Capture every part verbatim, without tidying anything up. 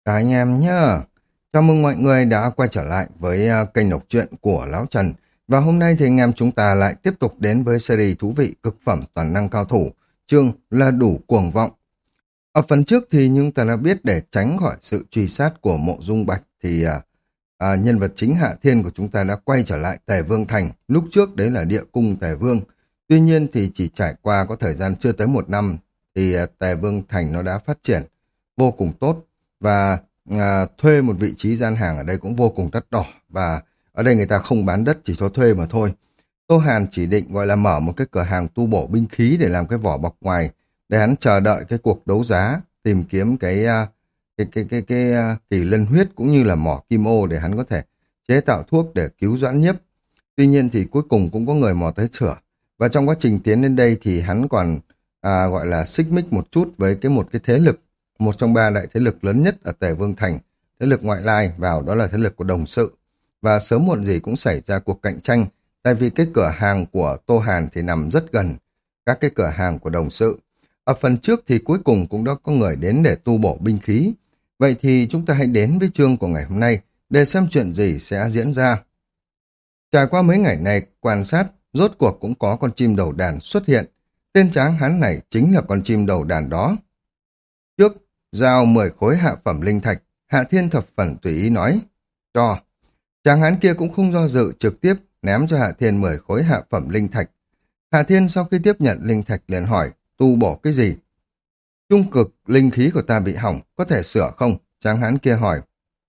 Chào anh em nhá. Chào mừng mọi người đã quay trở lại với à, kênh đọc truyện của Lão Trần. Và hôm nay thì anh em chúng ta lại tiếp tục đến với series thú vị cực phẩm toàn năng cao thủ, chương là đủ cuồng vọng. Ở phần trước thì chúng ta đã biết để tránh khỏi sự truy sát của Mộ Dung Bạch thì à, à, nhân vật chính Hạ Thiên của chúng ta đã quay trở lại Tề Vương Thành. Lúc trước đấy là địa cung Tề Vương. Tuy nhiên thì chỉ trải qua có thời gian chưa tới một năm thì à, Tề Vương Thành nó đã phát triển vô cùng tốt. Và à, thuê một vị trí gian hàng ở đây cũng vô cùng đắt đỏ, và ở đây người ta không bán đất, chỉ cho thuê mà thôi. Tô Hàn chỉ định gọi là mở một cái cửa hàng tu bổ binh khí để làm cái vỏ bọc ngoài, để hắn chờ đợi cái cuộc đấu giá tìm kiếm cái à, cái cái cái cái, cái kỳ lân huyết cũng như là mỏ kim ô để hắn có thể chế tạo thuốc để cứu Doãn Nhiếp. Tuy nhiên thì cuối cùng cũng có người mò tới chửa, và trong quá trình tiến đến đây thì hắn còn à, gọi là xích mích một chút với cái một cái thế lực, một trong ba đại thế lực lớn nhất ở Tề Vương Thành, thế lực ngoại lai vào đó là thế lực của Đồng Sự. Và sớm muộn gì cũng xảy ra cuộc cạnh tranh, tại vì cái cửa hàng của Tô Hàn thì nằm rất gần các cái cửa hàng của Đồng Sự. Ở phần trước thì cuối cùng cũng đã có người đến để tu bổ binh khí. Vậy thì chúng ta hãy đến với chương của ngày hôm nay để xem chuyện gì sẽ diễn ra. Trải qua mấy ngày này quan sát, rốt cuộc cũng có con chim đầu đàn xuất hiện. Tên tráng hán này chính là con chim đầu đàn đó. Trước, giao mười khối hạ phẩm linh thạch, Hạ Thiên thập phần tùy ý nói. Cho. Tráng hán kia cũng không do dự, trực tiếp ném cho Hạ Thiên mười khối hạ phẩm linh thạch. Hạ Thiên sau khi tiếp nhận linh thạch liền hỏi, tu bổ cái gì? Trung cực linh khí của ta bị hỏng, có thể sửa không? Tráng hán kia hỏi.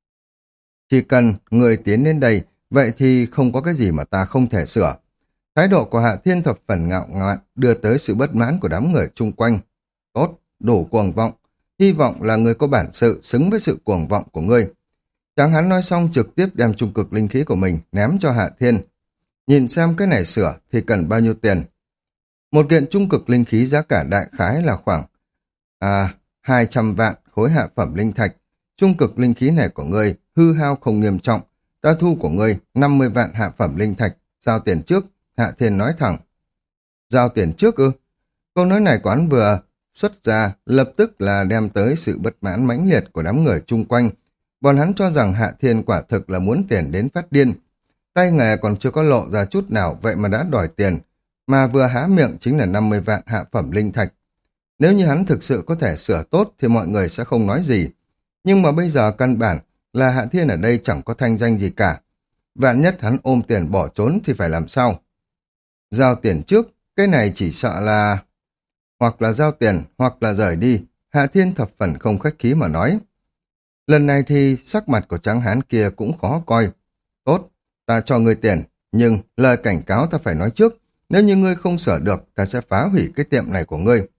Chỉ cần người tiến đến đây, vậy thì không có cái gì mà ta không thể sửa. Thái độ của Hạ Thiên thập phần ngạo ngạn đưa tới sự bất mãn của đám người chung quanh. Tốt, đủ cuồng vọng. Hy vọng là người có bản sự xứng với sự cuồng vọng của ngươi. Tráng hán nói xong trực tiếp đem trung cực linh khí của mình ném cho Hạ Thiên. Nhìn xem cái này sửa thì cần bao nhiêu tiền. Một kiện trung cực linh khí giá cả đại khái là khoảng à, hai trăm vạn khối hạ phẩm linh thạch. Trung cực linh khí này của ngươi hư hao không nghiêm trọng. Ta thu của ngươi năm mươi vạn hạ phẩm linh thạch. Giao tiền trước, Hạ Thiên nói thẳng. Giao tiền trước ư? Câu nói này của hắn vừa xuất ra lập tức là đem tới sự bất mãn mãnh liệt của đám người chung quanh. Bọn hắn cho rằng Hạ Thiên quả thực là muốn tiền đến phát điên. Tay nghề còn chưa có lộ ra chút nào, vậy mà đã đòi tiền, mà vừa há miệng chính là năm mươi vạn hạ phẩm linh thạch. Nếu như hắn thực sự có thể sửa tốt thì mọi người sẽ không nói gì. Nhưng mà bây giờ căn bản là Hạ Thiên ở đây chẳng có thanh danh gì cả. Vạn nhất hắn ôm tiền bỏ trốn thì phải làm sao? Giao tiền trước, cái này chỉ sợ là... Hoặc là giao tiền, hoặc là rời đi. Hạ Thiên thập phần không khách khí mà nói. Lần này thì sắc mặt của tráng hán kia cũng khó coi. Tốt, ta cho ngươi tiền, nhưng lời cảnh cáo ta phải nói trước. Nếu như ngươi không sửa được, ta sẽ phá hủy cái tiệm này của ngươi.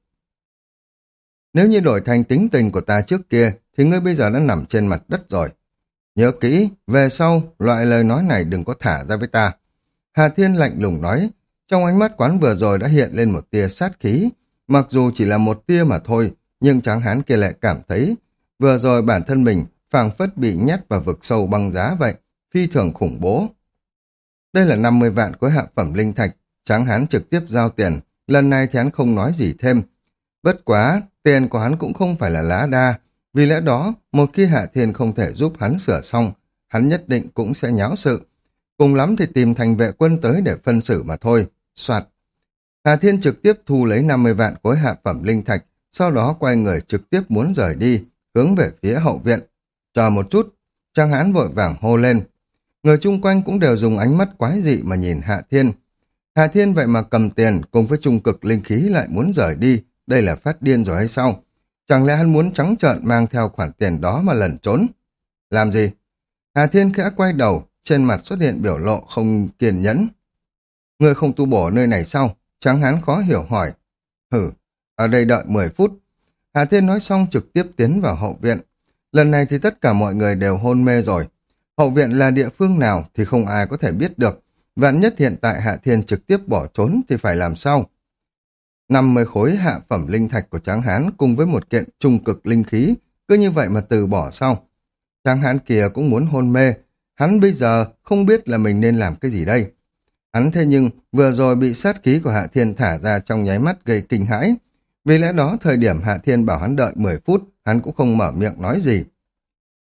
Nếu như đổi thành tính tình của ta trước kia, thì ngươi bây giờ đã nằm trên mặt đất rồi. Nhớ kỹ, về sau, loại lời nói này đừng có thả ra với ta. Hà Thiên lạnh lùng nói, trong ánh mắt quán vừa rồi đã hiện lên một tia sát khí. Mặc dù chỉ là một tia mà thôi, nhưng tráng hán kia lại cảm thấy vừa rồi bản thân mình phảng phất bị nhét vào vực sâu băng giá vậy, phi thường khủng bố. Đây là năm mươi vạn khối hạ phẩm linh thạch, tráng hán trực tiếp giao tiền, lần này thì hắn không nói gì thêm. Bất quá, tiền của hắn cũng không phải là lá đa, vì lẽ đó, một khi Hạ Thiên không thể giúp hắn sửa xong, hắn nhất định cũng sẽ nháo sự. Cùng lắm thì tìm thành vệ quân tới để phân xử mà thôi. Soạt. Hạ Thiên trực tiếp thu lấy năm mươi vạn khối hạ phẩm linh thạch, sau đó quay người trực tiếp muốn rời đi, hướng về phía hậu viện. Chờ một chút, tráng hán vội vàng hô lên. Người chung quanh cũng đều dùng ánh mắt quái dị mà nhìn Hạ Thiên. Hạ Thiên vậy mà cầm tiền cùng với trung cực linh khí lại muốn rời đi, đây là phát điên rồi hay sao? Chẳng lẽ hắn muốn trắng trợn mang theo khoản tiền đó mà lẩn trốn? Làm gì? Hạ Thiên khẽ quay đầu, trên mặt xuất hiện biểu lộ không kiên nhẫn. Người không tu bổ nơi này sao? Tráng hán khó hiểu hỏi. Hử, ở đây đợi mười phút. Hạ Thiên nói xong trực tiếp tiến vào hậu viện. Lần này thì tất cả mọi người đều hôn mê rồi. Hậu viện là địa phương nào thì không ai có thể biết được. Vạn nhất hiện tại Hạ Thiên trực tiếp bỏ trốn thì phải làm sao? năm mươi khối hạ phẩm linh thạch của tráng hán cùng với một kiện trung cực linh khí, cứ như vậy mà từ bỏ sau. Tráng hán kia cũng muốn hôn mê, hắn bây giờ không biết là mình nên làm cái gì đây. Hắn thế nhưng vừa rồi bị sát khí của Hạ Thiên thả ra trong nháy mắt gây kinh hãi. Vì lẽ đó thời điểm Hạ Thiên bảo hắn đợi mười phút, hắn cũng không mở miệng nói gì.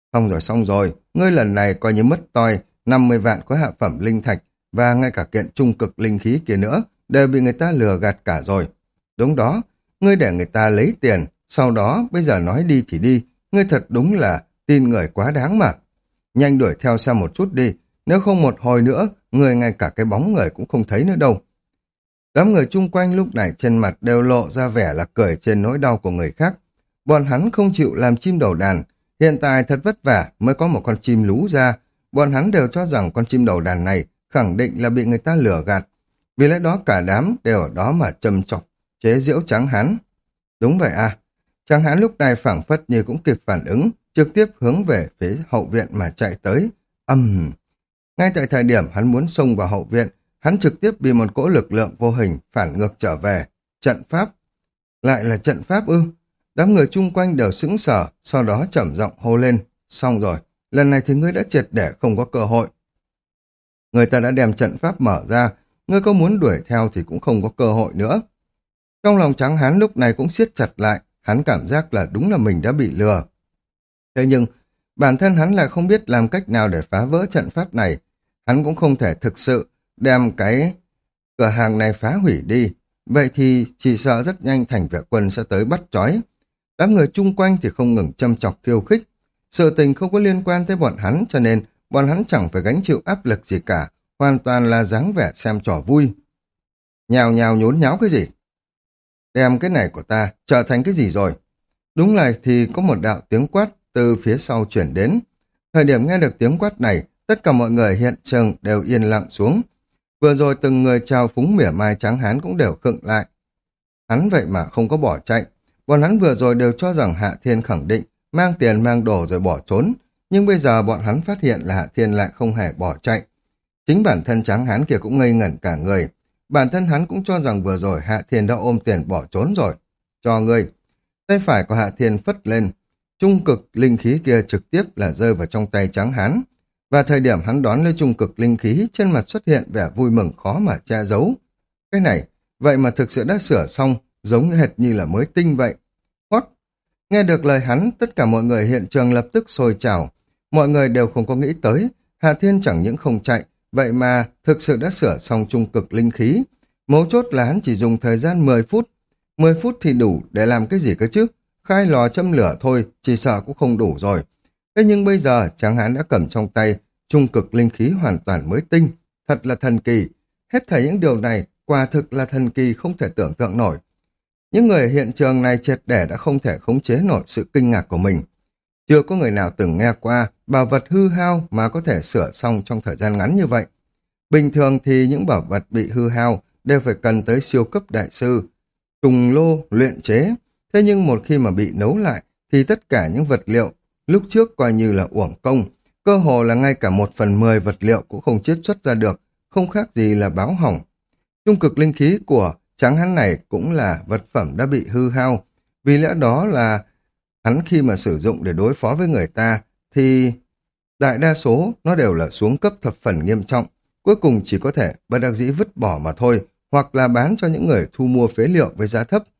Xong rồi xong rồi, ngươi lần này coi như mất toi, năm mươi vạn khối hạ phẩm linh thạch và ngay cả kiện trung cực linh khí kia nữa, đều bị người ta lừa gạt cả rồi. Đúng đó, ngươi để người ta lấy tiền, sau đó bây giờ nói đi thì đi, ngươi thật đúng là tin người quá đáng mà. Nhanh đuổi theo xa một chút đi, nếu không một hồi nữa, người ngay cả cái bóng người cũng không thấy nữa đâu. Đám người chung quanh lúc này trên mặt đều lộ ra vẻ là cười trên nỗi đau của người khác. Bọn hắn không chịu làm chim đầu đàn, hiện tại thật vất vả mới có một con chim lú ra, bọn hắn đều cho rằng con chim đầu đàn này khẳng định là bị người ta lừa gạt. Vì lẽ đó cả đám đều ở đó mà châm chọc, chế giễu Tráng Hán. Đúng vậy à, Tráng Hán lúc này phảng phất như cũng kịp phản ứng, trực tiếp hướng về phía hậu viện mà chạy tới. Âm! Uhm. Ngay tại thời điểm hắn muốn xông vào hậu viện, hắn trực tiếp bị một cỗ lực lượng vô hình phản ngược trở về. Trận pháp! Lại là trận pháp ư? Đám người chung quanh đều sững sờ, sau đó trầm giọng hô lên. Xong rồi, lần này thì ngươi đã triệt để không có cơ hội. Người ta đã đem trận pháp mở ra, ngươi có muốn đuổi theo thì cũng không có cơ hội nữa. Trong lòng Tráng Hán lúc này cũng siết chặt lại, hắn cảm giác là đúng là mình đã bị lừa. Thế nhưng, bản thân hắn lại không biết làm cách nào để phá vỡ trận pháp này. Hắn cũng không thể thực sự đem cái cửa hàng này phá hủy đi. Vậy thì chỉ sợ rất nhanh Thành Vệ Quân sẽ tới bắt trói. Đám người chung quanh thì không ngừng châm chọc khiêu khích. Sự tình không có liên quan tới bọn hắn cho nên bọn hắn chẳng phải gánh chịu áp lực gì cả, hoàn toàn là dáng vẻ xem trò vui. Nhào nhào nhốn nháo cái gì? Đem cái này của ta trở thành cái gì rồi? Đúng là thì có một đạo tiếng quát từ phía sau chuyển đến. Thời điểm nghe được tiếng quát này, tất cả mọi người hiện trường đều yên lặng xuống. Vừa rồi từng người chào phúng mỉa mai Tráng Hán cũng đều khựng lại. Hắn vậy mà không có bỏ chạy. Bọn hắn vừa rồi đều cho rằng Hạ Thiên khẳng định mang tiền mang đồ rồi bỏ trốn. Nhưng bây giờ bọn hắn phát hiện là Hạ Thiên lại không hề bỏ chạy. Chính bản thân Tráng Hán kia cũng ngây ngẩn cả người. Bản thân hắn cũng cho rằng vừa rồi Hạ Thiên đã ôm tiền bỏ trốn rồi. Cho ngươi. Tay phải của Hạ Thiên phất lên. Trung cực linh khí kia trực tiếp là rơi vào trong tay Tráng Hán. Và thời điểm hắn đón lấy trung cực linh khí, trên mặt xuất hiện vẻ vui mừng khó mà che giấu. Cái này, vậy mà thực sự đã sửa xong, giống như hệt như là mới tinh vậy. Hoắc! Nghe được lời hắn, tất cả mọi người hiện trường lập tức sôi trào. Mọi người đều không có nghĩ tới, Hạ Thiên chẳng những không chạy, vậy mà thực sự đã sửa xong trung cực linh khí. Mấu chốt là hắn chỉ dùng thời gian mười phút. mười phút thì đủ để làm cái gì cơ chứ? Khai lò châm lửa thôi, chỉ sợ cũng không đủ rồi. Thế nhưng bây giờ Tráng Hán đã cầm trong tay trung cực linh khí hoàn toàn mới tinh, thật là thần kỳ. Hết thảy những điều này quả thực là thần kỳ không thể tưởng tượng nổi. Những người ở hiện trường này triệt để đã không thể khống chế nổi sự kinh ngạc của mình. Chưa có người nào từng nghe qua bảo vật hư hao mà có thể sửa xong trong thời gian ngắn như vậy. Bình thường thì những bảo vật bị hư hao đều phải cần tới siêu cấp đại sư, trùng lô, luyện chế. Thế nhưng một khi mà bị nấu lại thì tất cả những vật liệu lúc trước coi như là uổng công, cơ hồ là ngay cả một phần mười vật liệu cũng không chiết xuất ra được, không khác gì là báo hỏng. Trung cực linh khí của Tráng Hán này cũng là vật phẩm đã bị hư hao, vì lẽ đó là hắn khi mà sử dụng để đối phó với người ta thì đại đa số nó đều là xuống cấp thập phần nghiêm trọng, cuối cùng chỉ có thể bất đắc dĩ vứt bỏ mà thôi, hoặc là bán cho những người thu mua phế liệu với giá thấp.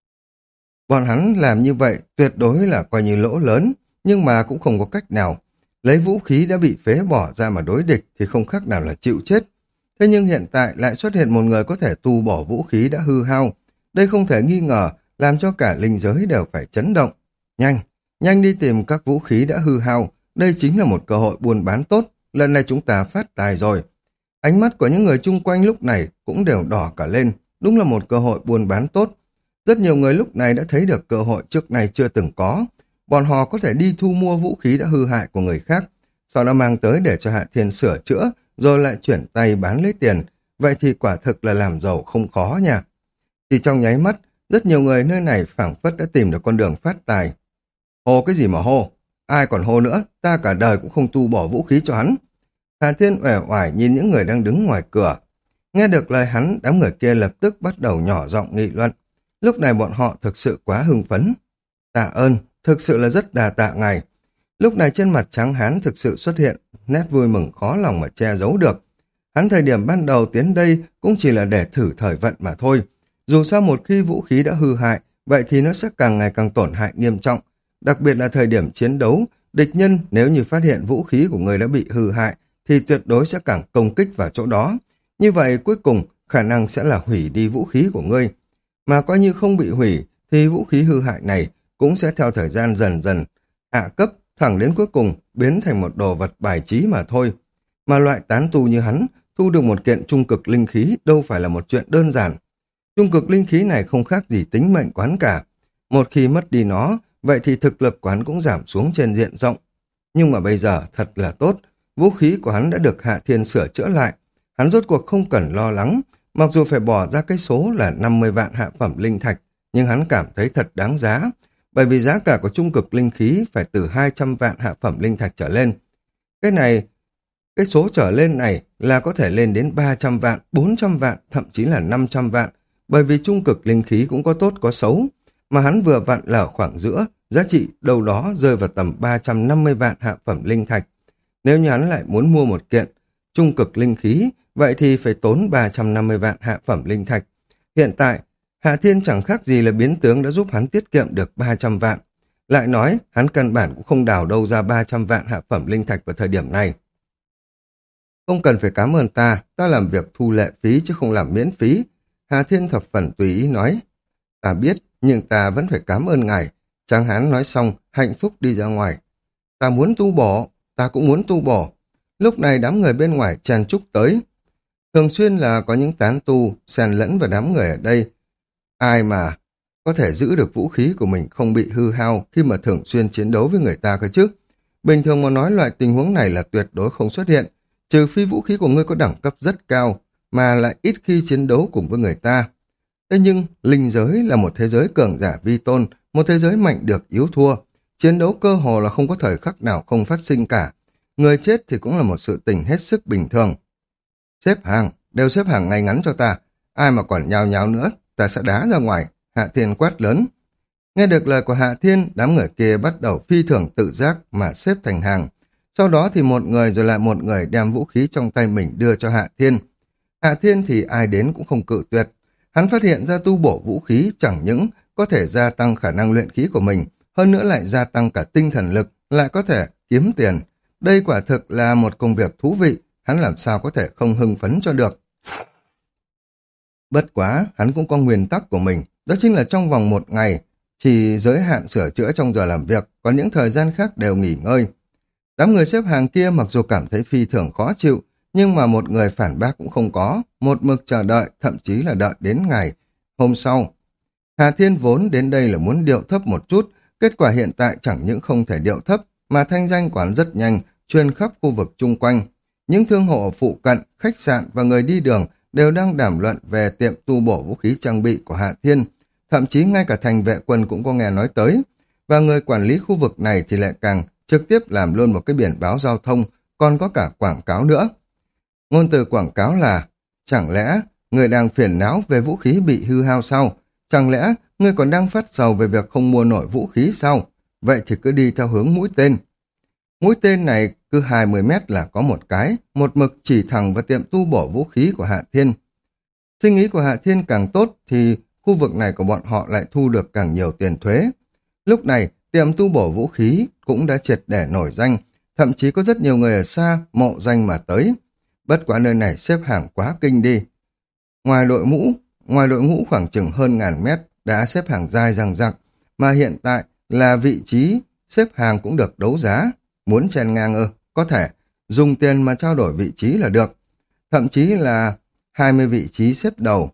Bọn hắn làm như vậy tuyệt đối là coi như lỗ lớn, nhưng mà cũng không có cách nào. Lấy vũ khí đã bị phế bỏ ra mà đối địch thì không khác nào là chịu chết. Thế nhưng hiện tại lại xuất hiện một người có thể tu bỏ vũ khí đã hư hao. Đây không thể nghi ngờ, làm cho cả linh giới đều phải chấn động. Nhanh, nhanh đi tìm các vũ khí đã hư hao. Đây chính là một cơ hội buôn bán tốt. Lần này chúng ta phát tài rồi. Ánh mắt của những người chung quanh lúc này cũng đều đỏ cả lên. Đúng là một cơ hội buôn bán tốt. Rất nhiều người lúc này đã thấy được cơ hội trước này chưa từng có. Bọn họ có thể đi thu mua vũ khí đã hư hại của người khác, sau đó mang tới để cho Hạ Thiên sửa chữa, rồi lại chuyển tay bán lấy tiền. Vậy thì quả thực là làm giàu không khó nha. Chỉ trong nháy mắt, rất nhiều người nơi này phảng phất đã tìm được con đường phát tài. Hô cái gì mà hô? Ai còn hô nữa? Ta cả đời cũng không tu bỏ vũ khí cho hắn. Hạ Thiên uể oải nhìn những người đang đứng ngoài cửa. Nghe được lời hắn, đám người kia lập tức bắt đầu nhỏ giọng nghị luận. Lúc này bọn họ thực sự quá hưng phấn. Tạ ơn, thực sự là rất đà tạ ngài. Lúc này trên mặt Tráng Hán thực sự xuất hiện nét vui mừng khó lòng mà che giấu được. Hắn thời điểm ban đầu tiến đây cũng chỉ là để thử thời vận mà thôi. Dù sao một khi vũ khí đã hư hại, vậy thì nó sẽ càng ngày càng tổn hại nghiêm trọng. Đặc biệt là thời điểm chiến đấu, Địch nhân nếu như phát hiện vũ khí của người đã bị hư hại thì tuyệt đối sẽ càng công kích vào chỗ đó. Như vậy cuối cùng khả năng sẽ là hủy đi vũ khí của ngươi. Mà coi như không bị hủy thì vũ khí hư hại này cũng sẽ theo thời gian dần dần hạ cấp, thẳng đến cuối cùng biến thành một đồ vật bài trí mà thôi. Mà loại tán tu như hắn thu được một kiện trung cực linh khí đâu phải là một chuyện đơn giản. Trung cực linh khí này không khác gì tính mệnh của hắn cả. Một khi mất đi nó, vậy thì thực lực của hắn cũng giảm xuống trên diện rộng. Nhưng mà bây giờ thật là tốt, vũ khí của hắn đã được Hạ Thiên sửa chữa lại. Hắn rốt cuộc không cần lo lắng, mặc dù phải bỏ ra cái số là năm mươi vạn hạ phẩm linh thạch, nhưng hắn cảm thấy thật đáng giá, bởi vì giá cả của trung cực linh khí phải từ hai trăm vạn hạ phẩm linh thạch trở lên. Cái này, cái số trở lên này là có thể lên đến ba trăm vạn, bốn trăm vạn, thậm chí là năm trăm vạn, bởi vì trung cực linh khí cũng có tốt có xấu, mà hắn vừa vặn là ở khoảng giữa, giá trị đâu đó rơi vào tầm ba trăm năm mươi vạn hạ phẩm linh thạch. Nếu như hắn lại muốn mua một kiện trung cực linh khí, vậy thì phải tốn ba trăm năm mươi vạn hạ phẩm linh thạch. Hiện tại, Hạ Thiên chẳng khác gì là biến tướng đã giúp hắn tiết kiệm được ba trăm vạn. Lại nói, hắn căn bản cũng không đào đâu ra ba trăm vạn hạ phẩm linh thạch vào thời điểm này. Không cần phải cảm ơn ta, ta làm việc thu lệ phí chứ không làm miễn phí. Hạ Thiên thập phần tùy ý nói. Ta biết, nhưng ta vẫn phải cảm ơn ngài. Tráng hán nói xong, hạnh phúc đi ra ngoài. Ta muốn tu bổ, ta cũng muốn tu bổ. Lúc này đám người bên ngoài chen chúc tới. Thường xuyên là có những tán tu xen lẫn vào đám người ở đây. Ai mà có thể giữ được vũ khí của mình không bị hư hao khi mà thường xuyên chiến đấu với người ta cơ chứ. Bình thường mà nói loại tình huống này là tuyệt đối không xuất hiện, trừ phi vũ khí của ngươi có đẳng cấp rất cao, mà lại ít khi chiến đấu cùng với người ta. Thế nhưng, linh giới là một thế giới cường giả vi tôn, một thế giới mạnh được yếu thua. Chiến đấu cơ hồ là không có thời khắc nào không phát sinh cả. Người chết thì cũng là một sự tình hết sức bình thường. Xếp hàng, đều xếp hàng ngay ngắn cho ta. Ai mà còn nhào nhào nữa, ta sẽ đá ra ngoài. Hạ Thiên quát lớn. Nghe được lời của Hạ Thiên, đám người kia bắt đầu phi thường tự giác mà xếp thành hàng. Sau đó thì một người rồi lại một người đem vũ khí trong tay mình đưa cho Hạ Thiên. Hạ Thiên thì ai đến cũng không cự tuyệt. Hắn phát hiện ra tu bổ vũ khí chẳng những có thể gia tăng khả năng luyện khí của mình, hơn nữa lại gia tăng cả tinh thần lực, lại có thể kiếm tiền. Đây quả thực là một công việc thú vị, hắn làm sao có thể không hưng phấn cho được. Bất quá, hắn cũng có nguyên tắc của mình, đó chính là trong vòng một ngày, chỉ giới hạn sửa chữa trong giờ làm việc, còn những thời gian khác đều nghỉ ngơi. Đám người xếp hàng kia mặc dù cảm thấy phi thường khó chịu, nhưng mà một người phản bác cũng không có, một mực chờ đợi, thậm chí là đợi đến ngày hôm sau. Hà Thiên vốn đến đây là muốn điệu thấp một chút, kết quả hiện tại chẳng những không thể điệu thấp, mà thanh danh quán rất nhanh, truyền khắp khu vực chung quanh. Những thương hộ phụ cận, khách sạn và người đi đường đều đang đàm luận về tiệm tu bổ vũ khí trang bị của Hạ Thiên, thậm chí ngay cả thành vệ quân cũng có nghe nói tới, và người quản lý khu vực này thì lại càng trực tiếp làm luôn một cái biển báo giao thông, còn có cả quảng cáo nữa. Ngôn từ quảng cáo là, chẳng lẽ người đang phiền não về vũ khí bị hư hao sao? Chẳng lẽ người còn đang phát sầu về việc không mua nổi vũ khí sao? Vậy thì cứ đi theo hướng mũi tên. Mũi tên này cứ hai mươi mét là có một cái, một mực chỉ thẳng vào tiệm tu bổ vũ khí của Hạ Thiên. Suy nghĩ của Hạ Thiên càng tốt thì khu vực này của bọn họ lại thu được càng nhiều tiền thuế. Lúc này, tiệm tu bổ vũ khí cũng đã triệt để nổi danh, thậm chí có rất nhiều người ở xa mộ danh mà tới. Bất quá nơi này xếp hàng quá kinh đi. Ngoài đội ngũ, ngoài đội ngũ khoảng chừng hơn ngàn mét đã xếp hàng dài dằng dặc, mà hiện tại là vị trí xếp hàng cũng được đấu giá. Muốn chen ngang ơ, có thể dùng tiền mà trao đổi vị trí là được. Thậm chí là hai mươi vị trí xếp đầu.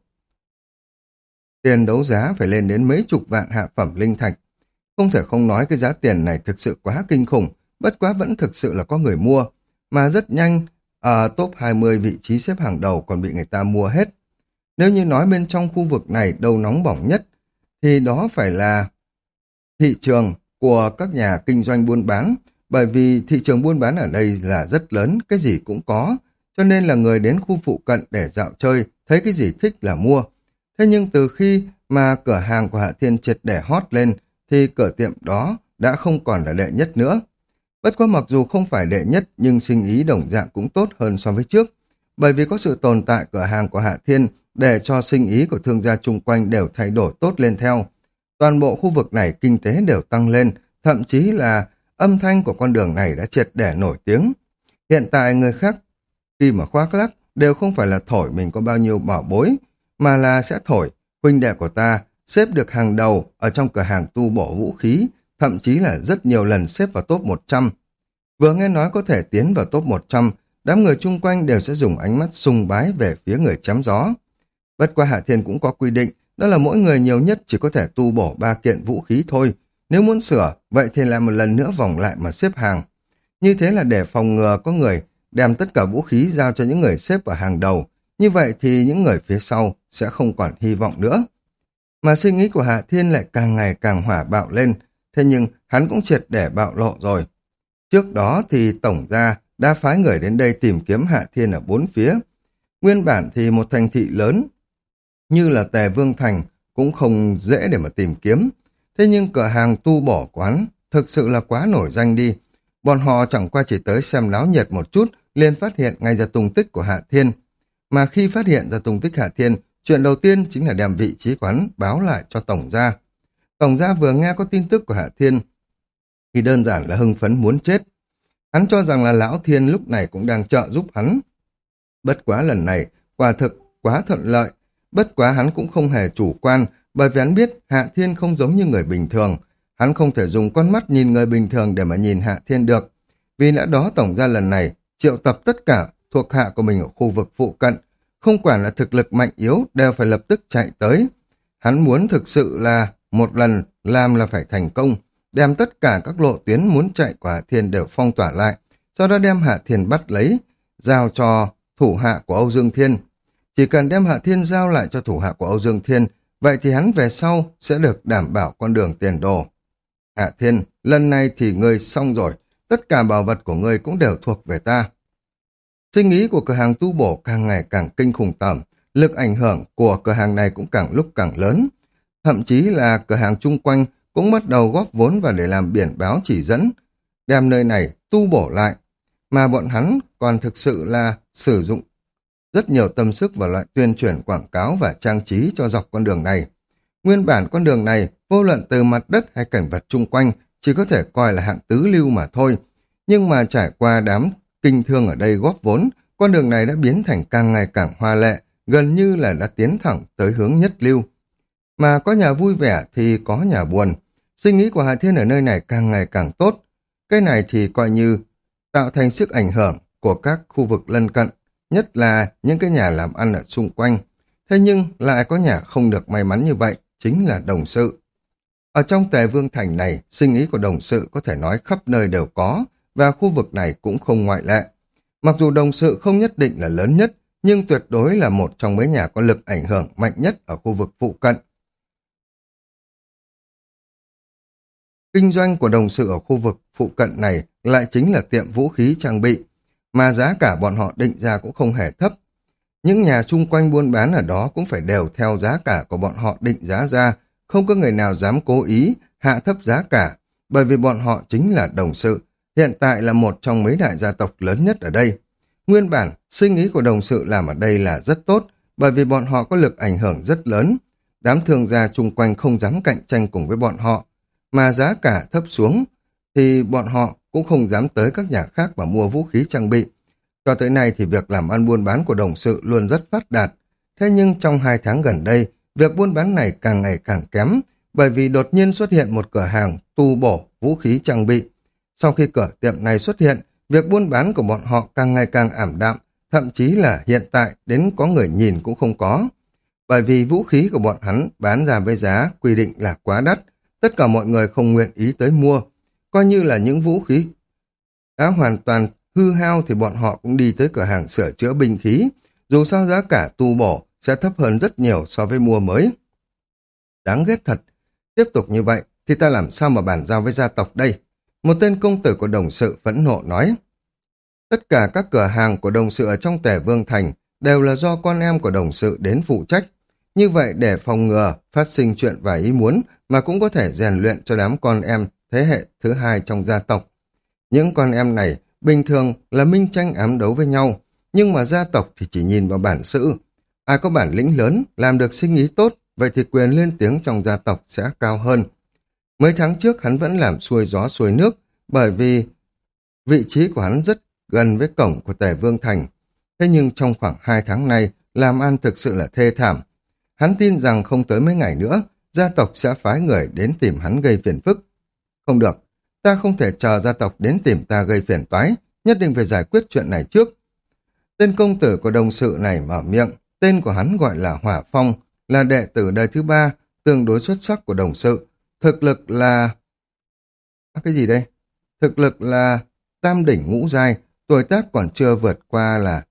Tiền đấu giá phải lên đến mấy chục vạn hạ phẩm linh thạch. Không thể không nói cái giá tiền này thực sự quá kinh khủng, bất quá vẫn thực sự là có người mua, mà rất nhanh, ở top hai mươi vị trí xếp hàng đầu còn bị người ta mua hết. Nếu như nói bên trong khu vực này đâu nóng bỏng nhất, thì đó phải là thị trường của các nhà kinh doanh buôn bán, bởi vì thị trường buôn bán ở đây là rất lớn, cái gì cũng có, cho nên là người đến khu phụ cận để dạo chơi, thấy cái gì thích là mua. Thế nhưng từ khi mà cửa hàng của Hạ Thiên triệt để hot lên, thì cửa tiệm đó đã không còn là đệ nhất nữa. Bất quá mặc dù không phải đệ nhất, nhưng sinh ý đồng dạng cũng tốt hơn so với trước, bởi vì có sự tồn tại cửa hàng của Hạ Thiên để cho sinh ý của thương gia chung quanh đều thay đổi tốt lên theo. Toàn bộ khu vực này kinh tế đều tăng lên, thậm chí là âm thanh của con đường này đã triệt để nổi tiếng. Hiện tại người khác khi mà khoác lác đều không phải là thổi mình có bao nhiêu bảo bối, mà là sẽ thổi huynh đệ của ta xếp được hàng đầu ở trong cửa hàng tu bổ vũ khí, thậm chí là rất nhiều lần xếp vào top một trăm. Vừa nghe nói có thể tiến vào top một trăm, đám người chung quanh đều sẽ dùng ánh mắt sùng bái về phía người chém gió. Bất qua Hạ Thiên cũng có quy định, đó là mỗi người nhiều nhất chỉ có thể tu bổ ba kiện vũ khí thôi. Nếu muốn sửa, vậy thì lại một lần nữa vòng lại mà xếp hàng. Như thế là để phòng ngừa có người đem tất cả vũ khí giao cho những người xếp ở hàng đầu. Như vậy thì những người phía sau sẽ không còn hy vọng nữa. Mà suy nghĩ của Hạ Thiên lại càng ngày càng hỏa bạo lên, thế nhưng hắn cũng triệt để bạo lộ rồi. Trước đó thì tổng gia đã phái người đến đây tìm kiếm Hạ Thiên ở bốn phía. Nguyên bản thì một thành thị lớn như là Tề Vương Thành cũng không dễ để mà tìm kiếm. Thế nhưng cửa hàng tu bổ quán thực sự là quá nổi danh đi. Bọn họ chẳng qua chỉ tới xem náo nhiệt một chút, liền phát hiện ngay ra tung tích của Hạ Thiên. Mà khi phát hiện ra tung tích Hạ Thiên, chuyện đầu tiên chính là đem vị trí quán báo lại cho tổng gia. Tổng gia vừa nghe có tin tức của Hạ Thiên thì đơn giản là hưng phấn muốn chết. Hắn cho rằng là Lão Thiên lúc này cũng đang trợ giúp hắn. Bất quá lần này, quả thực quá thuận lợi. Bất quá hắn cũng không hề chủ quan, bởi vì hắn biết Hạ Thiên không giống như người bình thường. Hắn không thể dùng con mắt nhìn người bình thường để mà nhìn Hạ Thiên được. Vì lẽ đó tổng gia lần này triệu tập tất cả thuộc hạ của mình ở khu vực phụ cận, không quản là thực lực mạnh yếu đều phải lập tức chạy tới. Hắn muốn thực sự là một lần làm là phải thành công, đem tất cả các lộ tuyến muốn chạy của Hạ Thiên đều phong tỏa lại, sau đó đem Hạ Thiên bắt lấy, giao cho thủ hạ của Âu Dương Thiên. Chỉ cần đem Hạ Thiên giao lại cho thủ hạ của Âu Dương Thiên, vậy thì hắn về sau sẽ được đảm bảo con đường tiền đồ. Hạ Thiên, lần này thì ngươi xong rồi, tất cả bảo vật của ngươi cũng đều thuộc về ta. Suy nghĩ của cửa hàng tu bổ càng ngày càng kinh khủng tởm, lực ảnh hưởng của cửa hàng này cũng càng lúc càng lớn. Thậm chí là cửa hàng chung quanh cũng bắt đầu góp vốn vào để làm biển báo chỉ dẫn, đem nơi này tu bổ lại. Mà bọn hắn còn thực sự là sử dụng rất nhiều tâm sức vào loại tuyên truyền quảng cáo và trang trí cho dọc con đường này. Nguyên bản con đường này, vô luận từ mặt đất hay cảnh vật chung quanh, chỉ có thể coi là hạng tứ lưu mà thôi. Nhưng mà trải qua đám kinh thương ở đây góp vốn, con đường này đã biến thành càng ngày càng hoa lệ, gần như là đã tiến thẳng tới hướng nhất lưu. Mà có nhà vui vẻ thì có nhà buồn. Suy nghĩ của Hạ Thiên ở nơi này càng ngày càng tốt. Cái này thì coi như tạo thành sức ảnh hưởng của các khu vực lân cận, nhất là những cái nhà làm ăn ở xung quanh. Thế nhưng lại có nhà không được may mắn như vậy, chính là đồng sự. Ở trong Tề Vương Thành này, suy nghĩ của đồng sự có thể nói khắp nơi đều có, và khu vực này cũng không ngoại lệ. Mặc dù đồng sự không nhất định là lớn nhất, nhưng tuyệt đối là một trong mấy nhà có lực ảnh hưởng mạnh nhất ở khu vực phụ cận. Kinh doanh của đồng sự ở khu vực phụ cận này lại chính là tiệm vũ khí trang bị, mà giá cả bọn họ định ra cũng không hề thấp. Những nhà chung quanh buôn bán ở đó cũng phải đều theo giá cả của bọn họ định giá ra, không có người nào dám cố ý hạ thấp giá cả, bởi vì bọn họ chính là đồng sự, hiện tại là một trong mấy đại gia tộc lớn nhất ở đây. Nguyên bản, suy nghĩ của đồng sự làm ở đây là rất tốt, bởi vì bọn họ có lực ảnh hưởng rất lớn. Đám thương gia chung quanh không dám cạnh tranh cùng với bọn họ, mà giá cả thấp xuống, thì bọn họ cũng không dám tới các nhà khác mà mua vũ khí trang bị. Cho tới nay thì việc làm ăn buôn bán của đồng sự luôn rất phát đạt. Thế nhưng trong hai tháng gần đây, việc buôn bán này càng ngày càng kém, bởi vì đột nhiên xuất hiện một cửa hàng tu bổ vũ khí trang bị. Sau khi cửa tiệm này xuất hiện, việc buôn bán của bọn họ càng ngày càng ảm đạm, thậm chí là hiện tại đến có người nhìn cũng không có. Bởi vì vũ khí của bọn hắn bán ra với giá quy định là quá đắt, tất cả mọi người không nguyện ý tới mua. Coi như là những vũ khí đã hoàn toàn hư hao thì bọn họ cũng đi tới cửa hàng sửa chữa binh khí, dù sao giá cả tu bổ sẽ thấp hơn rất nhiều so với mua mới. Đáng ghét thật, tiếp tục như vậy thì ta làm sao mà bàn giao với gia tộc đây? Một tên công tử của đồng sự phẫn nộ nói. Tất cả các cửa hàng của đồng sự ở trong Tề Vương Thành đều là do con em của đồng sự đến phụ trách. Như vậy để phòng ngừa phát sinh chuyện và ý muốn mà cũng có thể rèn luyện cho đám con em thế hệ thứ hai trong gia tộc. Những con em này bình thường là minh tranh ám đấu với nhau, nhưng mà gia tộc thì chỉ nhìn vào bản sự. Ai có bản lĩnh lớn, làm được sinh ý tốt, vậy thì quyền lên tiếng trong gia tộc sẽ cao hơn. Mấy tháng trước hắn vẫn làm xuôi gió xuôi nước, bởi vì vị trí của hắn rất gần với cổng của Tề Vương Thành. Thế nhưng trong khoảng hai tháng nay, làm ăn thực sự là thê thảm. Hắn tin rằng không tới mấy ngày nữa, gia tộc sẽ phái người đến tìm hắn gây phiền phức. Không được, ta không thể chờ gia tộc đến tìm ta gây phiền toái, nhất định phải giải quyết chuyện này trước. Tên công tử của đồng sự này mở miệng, tên của hắn gọi là Hỏa Phong, là đệ tử đời thứ ba, tương đối xuất sắc của đồng sự. Thực lực là... À, cái gì đây? Thực lực là tam đỉnh ngũ giai, tuổi tác còn chưa vượt qua là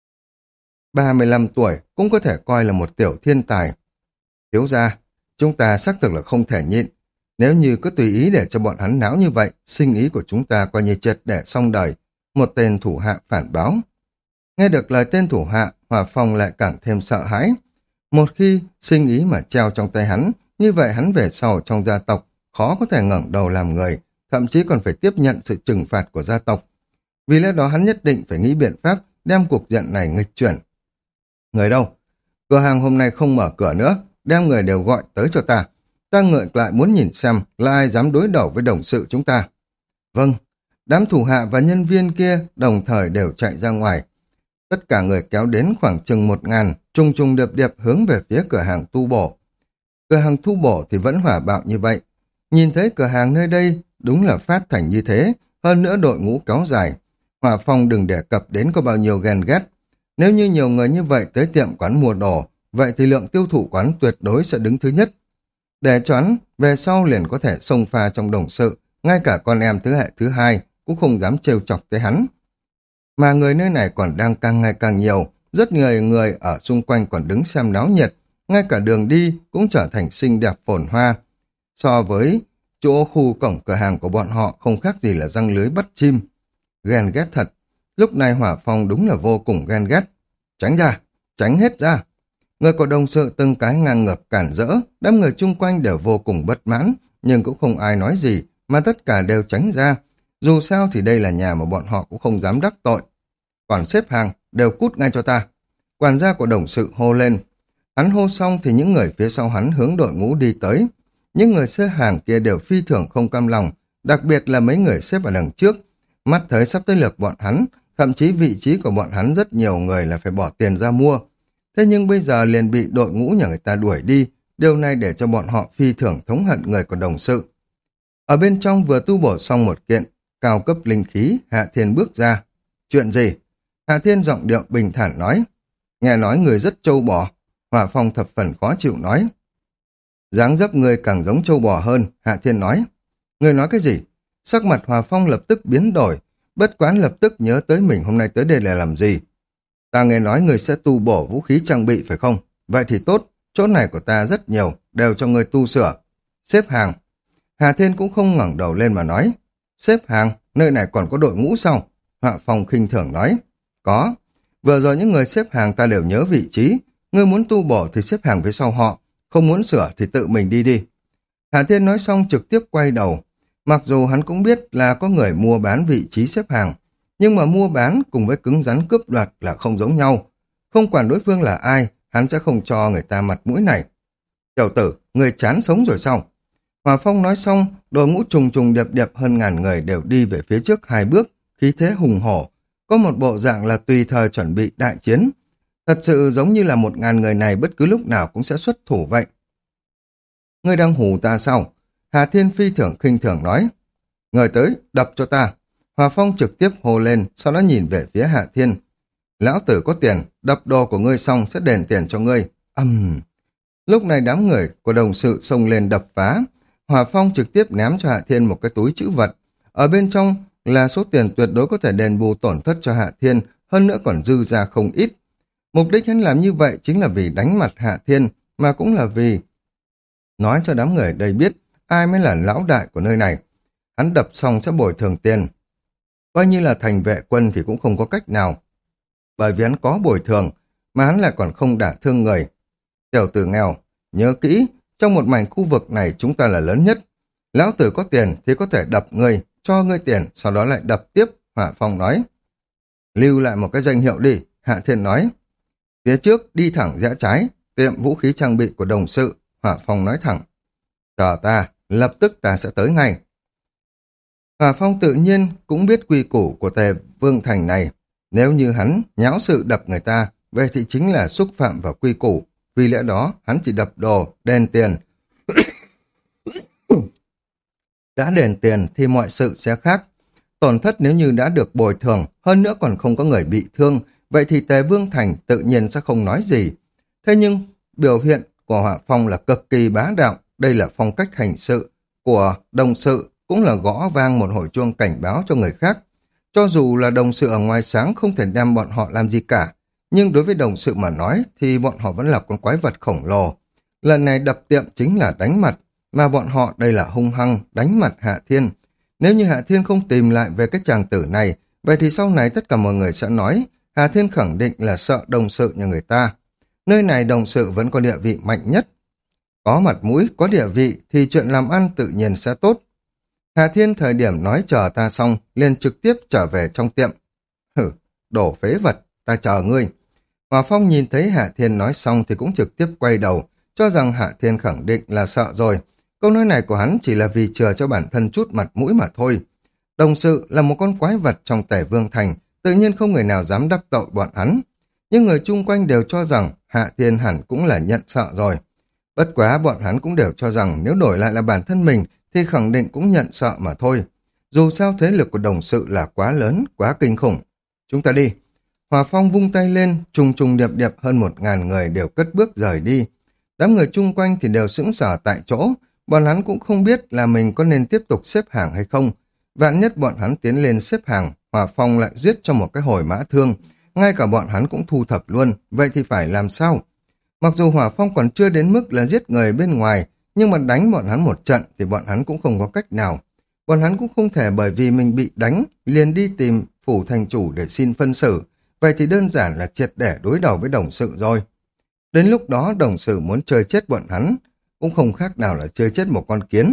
ba mươi lăm tuổi, cũng có thể coi là một tiểu thiên tài. Thiếu gia, chúng ta xác thực là không thể nhịn. Nếu như cứ tùy ý để cho bọn hắn náo như vậy, sinh ý của chúng ta coi như triệt để xong đời. Một tên thủ hạ phản báo. Nghe được lời tên thủ hạ, Hỏa Phong lại càng thêm sợ hãi. Một khi sinh ý mà treo trong tay hắn, như vậy hắn về sau trong gia tộc, khó có thể ngẩng đầu làm người, thậm chí còn phải tiếp nhận sự trừng phạt của gia tộc. Vì lẽ đó hắn nhất định phải nghĩ biện pháp đem cuộc diện này nghịch chuyển. Người đâu? Cửa hàng hôm nay không mở cửa nữa, đem người đều gọi tới cho ta. Ta ngợi lại muốn nhìn xem là ai dám đối đầu với đồng sự chúng ta. Vâng, đám thủ hạ và nhân viên kia đồng thời đều chạy ra ngoài. Tất cả người kéo đến khoảng chừng một ngàn, trùng trùng điệp điệp hướng về phía cửa hàng tu bổ. Cửa hàng tu bổ thì vẫn hỏa bạo như vậy. Nhìn thấy cửa hàng nơi đây đúng là phát thành như thế, hơn nữa đội ngũ kéo dài. Hỏa Phong đừng đề cập đến có bao nhiêu ghen ghét. Nếu như nhiều người như vậy tới tiệm quán mua đồ, vậy thì lượng tiêu thụ quán tuyệt đối sẽ đứng thứ nhất. Để choán, về sau liền có thể xông pha trong đồng sự, ngay cả con em thứ hệ thứ hai cũng không dám trêu chọc tới hắn. Mà người nơi này còn đang càng ngày càng nhiều, rất nhiều người ở xung quanh còn đứng xem náo nhiệt, ngay cả đường đi cũng trở thành xinh đẹp phồn hoa. So với chỗ khu cổng cửa hàng của bọn họ không khác gì là răng lưới bắt chim. Ghen ghét thật, lúc này Hỏa Phong đúng là vô cùng ghen ghét. Tránh ra, tránh hết ra. Người của đồng sự từng cái ngang ngược cản rỡ, đám người chung quanh đều vô cùng bất mãn, nhưng cũng không ai nói gì, mà tất cả đều tránh ra. Dù sao thì đây là nhà mà bọn họ cũng không dám đắc tội. Còn xếp hàng, đều cút ngay cho ta. Quản gia của đồng sự hô lên. Hắn hô xong thì những người phía sau hắn hướng đội ngũ đi tới. Những người xếp hàng kia đều phi thường không cam lòng, đặc biệt là mấy người xếp ở đằng trước. Mắt thấy sắp tới lượt bọn hắn, thậm chí vị trí của bọn hắn rất nhiều người là phải bỏ tiền ra mua. Thế nhưng bây giờ liền bị đội ngũ nhà người ta đuổi đi, điều này để cho bọn họ phi thường thống hận người của đồng sự. Ở bên trong vừa tu bổ xong một kiện, cao cấp linh khí, Hạ Thiên bước ra. Chuyện gì? Hạ Thiên giọng điệu bình thản nói. Nghe nói người rất trâu bò. Hỏa Phong thập phần khó chịu nói. Dáng dấp người càng giống trâu bò hơn, Hạ Thiên nói. Người nói cái gì? Sắc mặt Hỏa Phong lập tức biến đổi, bất quán lập tức nhớ tới mình hôm nay tới đây là làm gì. Ta nghe nói người sẽ tu bổ vũ khí trang bị phải không? Vậy thì tốt, chỗ này của ta rất nhiều, đều cho người tu sửa. Xếp hàng. Hà Thiên cũng không ngẩng đầu lên mà nói. Xếp hàng, nơi này còn có đội ngũ sao? Hạ Phong khinh thường nói. Có. Vừa rồi những người xếp hàng ta đều nhớ vị trí. Ngươi muốn tu bổ thì xếp hàng phía sau họ. Không muốn sửa thì tự mình đi đi. Hà Thiên nói xong trực tiếp quay đầu. Mặc dù hắn cũng biết là có người mua bán vị trí xếp hàng, nhưng mà mua bán cùng với cứng rắn cướp đoạt là không giống nhau. Không quản đối phương là ai, hắn sẽ không cho người ta mặt mũi này. Tiểu tử, người chán sống rồi sao? Hòa Phong nói xong, đội ngũ trùng trùng điệp điệp hơn ngàn người đều đi về phía trước hai bước, khí thế hùng hổ. Có một bộ dạng là tùy thời chuẩn bị đại chiến. Thật sự giống như là một ngàn người này bất cứ lúc nào cũng sẽ xuất thủ vậy. Ngươi đang hù ta sao? Hà Thiên phi thường khinh thường nói. Người tới, đập cho ta. Hòa Phong trực tiếp hô lên, sau đó nhìn về phía Hạ Thiên. Lão tử có tiền, đập đồ của ngươi xong sẽ đền tiền cho ngươi. Âm... Uhm. Lúc này đám người của đồng sự xông lên đập phá. Hòa Phong trực tiếp ném cho Hạ Thiên một cái túi trữ vật. Ở bên trong là số tiền tuyệt đối có thể đền bù tổn thất cho Hạ Thiên, hơn nữa còn dư ra không ít. Mục đích hắn làm như vậy chính là vì đánh mặt Hạ Thiên, mà cũng là vì nói cho đám người ở đây biết ai mới là lão đại của nơi này. Hắn đập xong sẽ bồi thường tiền. Coi như là thành vệ quân thì cũng không có cách nào. Bởi vì hắn có bồi thường, mà hắn lại còn không đả thương người. Tiểu tử nghèo, nhớ kỹ, trong một mảnh khu vực này chúng ta là lớn nhất. Lão tử có tiền thì có thể đập ngươi, cho ngươi tiền, sau đó lại đập tiếp, Hạ Phong nói. Lưu lại một cái danh hiệu đi, Hạ Thiên nói. Phía trước đi thẳng rẽ trái, tiệm vũ khí trang bị của đồng sự, Hạ Phong nói thẳng. Chờ ta, lập tức ta sẽ tới ngay. Hỏa Phong tự nhiên cũng biết quy củ của Tề Vương Thành này. Nếu như hắn nháo sự đập người ta, vậy thì chính là xúc phạm vào quy củ. Vì lẽ đó, hắn chỉ đập đồ, đền tiền. Đã đền tiền thì mọi sự sẽ khác. Tổn thất nếu như đã được bồi thường, hơn nữa còn không có người bị thương, vậy thì Tề Vương Thành tự nhiên sẽ không nói gì. Thế nhưng, biểu hiện của Hỏa Phong là cực kỳ bá đạo, đây là phong cách hành sự của đồng sự, cũng là gõ vang một hồi chuông cảnh báo cho người khác. Cho dù là đồng sự ở ngoài sáng không thể đem bọn họ làm gì cả, nhưng đối với đồng sự mà nói thì bọn họ vẫn là con quái vật khổng lồ. Lần này đập tiệm chính là đánh mặt, mà bọn họ đây là hung hăng đánh mặt Hạ Thiên. Nếu như Hạ Thiên không tìm lại về cái chàng tử này, vậy thì sau này tất cả mọi người sẽ nói Hạ Thiên khẳng định là sợ đồng sự như người ta. Nơi này đồng sự vẫn có địa vị mạnh nhất. Có mặt mũi, có địa vị thì chuyện làm ăn tự nhiên sẽ tốt. Hạ Thiên thời điểm nói chờ ta xong, liền trực tiếp trở về trong tiệm. Hử, đổ phế vật, ta chờ ngươi. Hòa Phong nhìn thấy Hạ Thiên nói xong thì cũng trực tiếp quay đầu, cho rằng Hạ Thiên khẳng định là sợ rồi. Câu nói này của hắn chỉ là vì chừa cho bản thân chút mặt mũi mà thôi. Đồng sự là một con quái vật trong Tề Vương Thành, tự nhiên không người nào dám đắc tội bọn hắn. Nhưng người chung quanh đều cho rằng Hạ Thiên hẳn cũng là nhận sợ rồi. Bất quá bọn hắn cũng đều cho rằng nếu đổi lại là bản thân mình thì khẳng định cũng nhận sợ mà thôi. Dù sao thế lực của đồng sự là quá lớn, quá kinh khủng. Chúng ta đi. Hòa Phong vung tay lên, trùng trùng điệp điệp hơn một ngàn người đều cất bước rời đi. Đám người chung quanh thì đều sững sờ tại chỗ, bọn hắn cũng không biết là mình có nên tiếp tục xếp hàng hay không. Vạn nhất bọn hắn tiến lên xếp hàng, Hòa Phong lại giết cho một cái hồi mã thương, ngay cả bọn hắn cũng thu thập luôn, vậy thì phải làm sao? Mặc dù Hỏa Phong còn chưa đến mức là giết người bên ngoài, nhưng mà đánh bọn hắn một trận thì bọn hắn cũng không có cách nào. Bọn hắn cũng không thể bởi vì mình bị đánh, liền đi tìm phủ thành chủ để xin phân xử, vậy thì đơn giản là triệt để đối đầu với đồng sự rồi. Đến lúc đó đồng sự muốn chơi chết bọn hắn, cũng không khác nào là chơi chết một con kiến.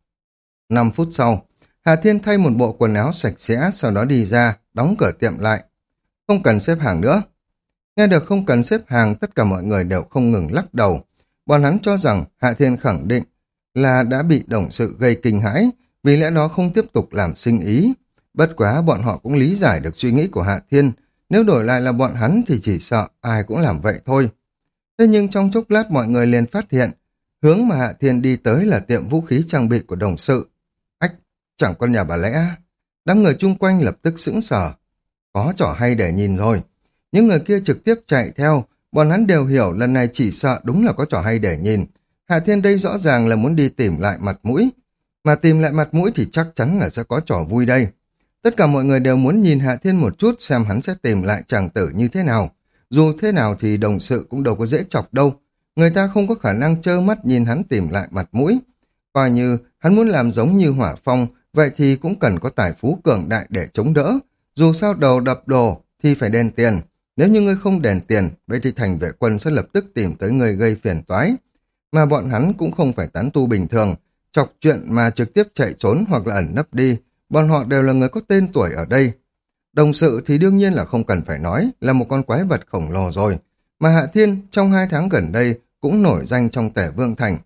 Năm phút sau, Hà Thiên thay một bộ quần áo sạch sẽ, sau đó đi ra, đóng cửa tiệm lại. Không cần xếp hàng nữa. Nghe được không cần xếp hàng, tất cả mọi người đều không ngừng lắc đầu. Bọn hắn cho rằng Hạ Thiên khẳng định là đã bị đồng sự gây kinh hãi, vì lẽ đó không tiếp tục làm sinh ý. Bất quá bọn họ cũng lý giải được suy nghĩ của Hạ Thiên, nếu đổi lại là bọn hắn thì chỉ sợ ai cũng làm vậy thôi. Thế nhưng trong chốc lát mọi người liền phát hiện, hướng mà Hạ Thiên đi tới là tiệm vũ khí trang bị của đồng sự. Ách, chẳng con nhà bà lẽ. Đám người chung quanh lập tức sững sờ. Có trò hay để nhìn rồi. Những người kia trực tiếp chạy theo, bọn hắn đều hiểu lần này chỉ sợ đúng là có trò hay để nhìn. Hạ Thiên đây rõ ràng là muốn đi tìm lại mặt mũi. Mà tìm lại mặt mũi thì chắc chắn là sẽ có trò vui đây. Tất cả mọi người đều muốn nhìn Hạ Thiên một chút xem hắn sẽ tìm lại chàng tử như thế nào. Dù thế nào thì đồng sự cũng đâu có dễ chọc đâu. Người ta không có khả năng trơ mắt nhìn hắn tìm lại mặt mũi. Coi như hắn muốn làm giống như Hỏa Phong, vậy thì cũng cần có tài phú cường đại để chống đỡ. Dù sao đầu đập đồ thì phải đền tiền. Nếu như ngươi không đền tiền, vậy thì thành vệ quân sẽ lập tức tìm tới người gây phiền toái. Mà bọn hắn cũng không phải tán tu bình thường, chọc chuyện mà trực tiếp chạy trốn hoặc là ẩn nấp đi. Bọn họ đều là người có tên tuổi ở đây. Đồng sự thì đương nhiên là không cần phải nói, là một con quái vật khổng lồ rồi. Mà Hạ Thiên trong hai tháng gần đây cũng nổi danh trong Tề Vương Thành.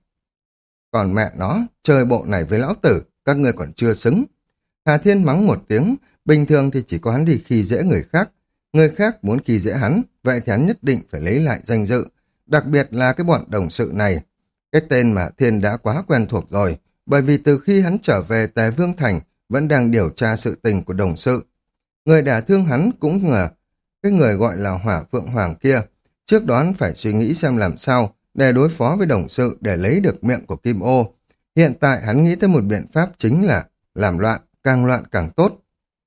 Còn mẹ nó, chơi bộ này với lão tử, các ngươi còn chưa xứng. Hạ Thiên mắng một tiếng, bình thường thì chỉ có hắn đi khi dễ người khác. Người khác muốn khi dễ hắn, vậy thì hắn nhất định phải lấy lại danh dự. Đặc biệt là cái bọn đồng sự này. Cái tên mà Thiên đã quá quen thuộc rồi, bởi vì từ khi hắn trở về Tề Vương Thành, vẫn đang điều tra sự tình của đồng sự. Người đả thương hắn cũng là cái người gọi là Hỏa Phượng Hoàng kia. Trước đó hắn phải suy nghĩ xem làm sao để đối phó với đồng sự để lấy được miệng của Kim Ô. Hiện tại hắn nghĩ tới một biện pháp chính là làm loạn, càng loạn càng tốt.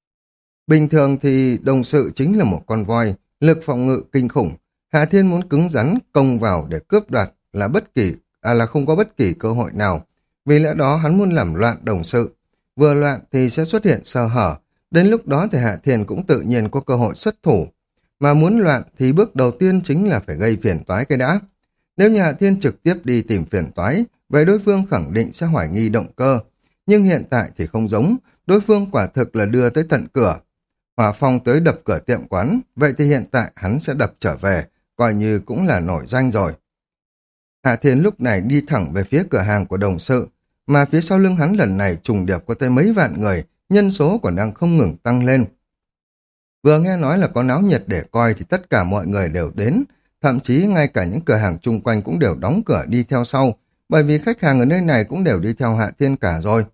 Bình thường thì đồng sự chính là một con voi, lực phòng ngự kinh khủng. Hạ Thiên muốn cứng rắn công vào để cướp đoạt là bất kỳ à là không có bất kỳ cơ hội nào. Vì lẽ đó hắn muốn làm loạn đồng sự. Vừa loạn thì sẽ xuất hiện sơ hở. Đến lúc đó thì Hạ Thiên cũng tự nhiên có cơ hội xuất thủ. Mà muốn loạn thì bước đầu tiên chính là phải gây phiền toái cái đã. Nếu như Hạ Thiên trực tiếp đi tìm phiền toái, vậy đối phương khẳng định sẽ hoài nghi động cơ. Nhưng hiện tại thì không giống, đối phương quả thực là đưa tới tận cửa. Hỏa Phong tới đập cửa tiệm quán, vậy thì hiện tại hắn sẽ đập trở về, coi như cũng là nổi danh rồi. Hạ Thiên lúc này đi thẳng về phía cửa hàng của đồng sự, mà phía sau lưng hắn lần này trùng điệp có tới mấy vạn người, nhân số còn đang không ngừng tăng lên. Vừa nghe nói là có náo nhiệt để coi thì tất cả mọi người đều đến, thậm chí ngay cả những cửa hàng chung quanh cũng đều đóng cửa đi theo sau, bởi vì khách hàng ở nơi này cũng đều đi theo Hạ Thiên cả rồi.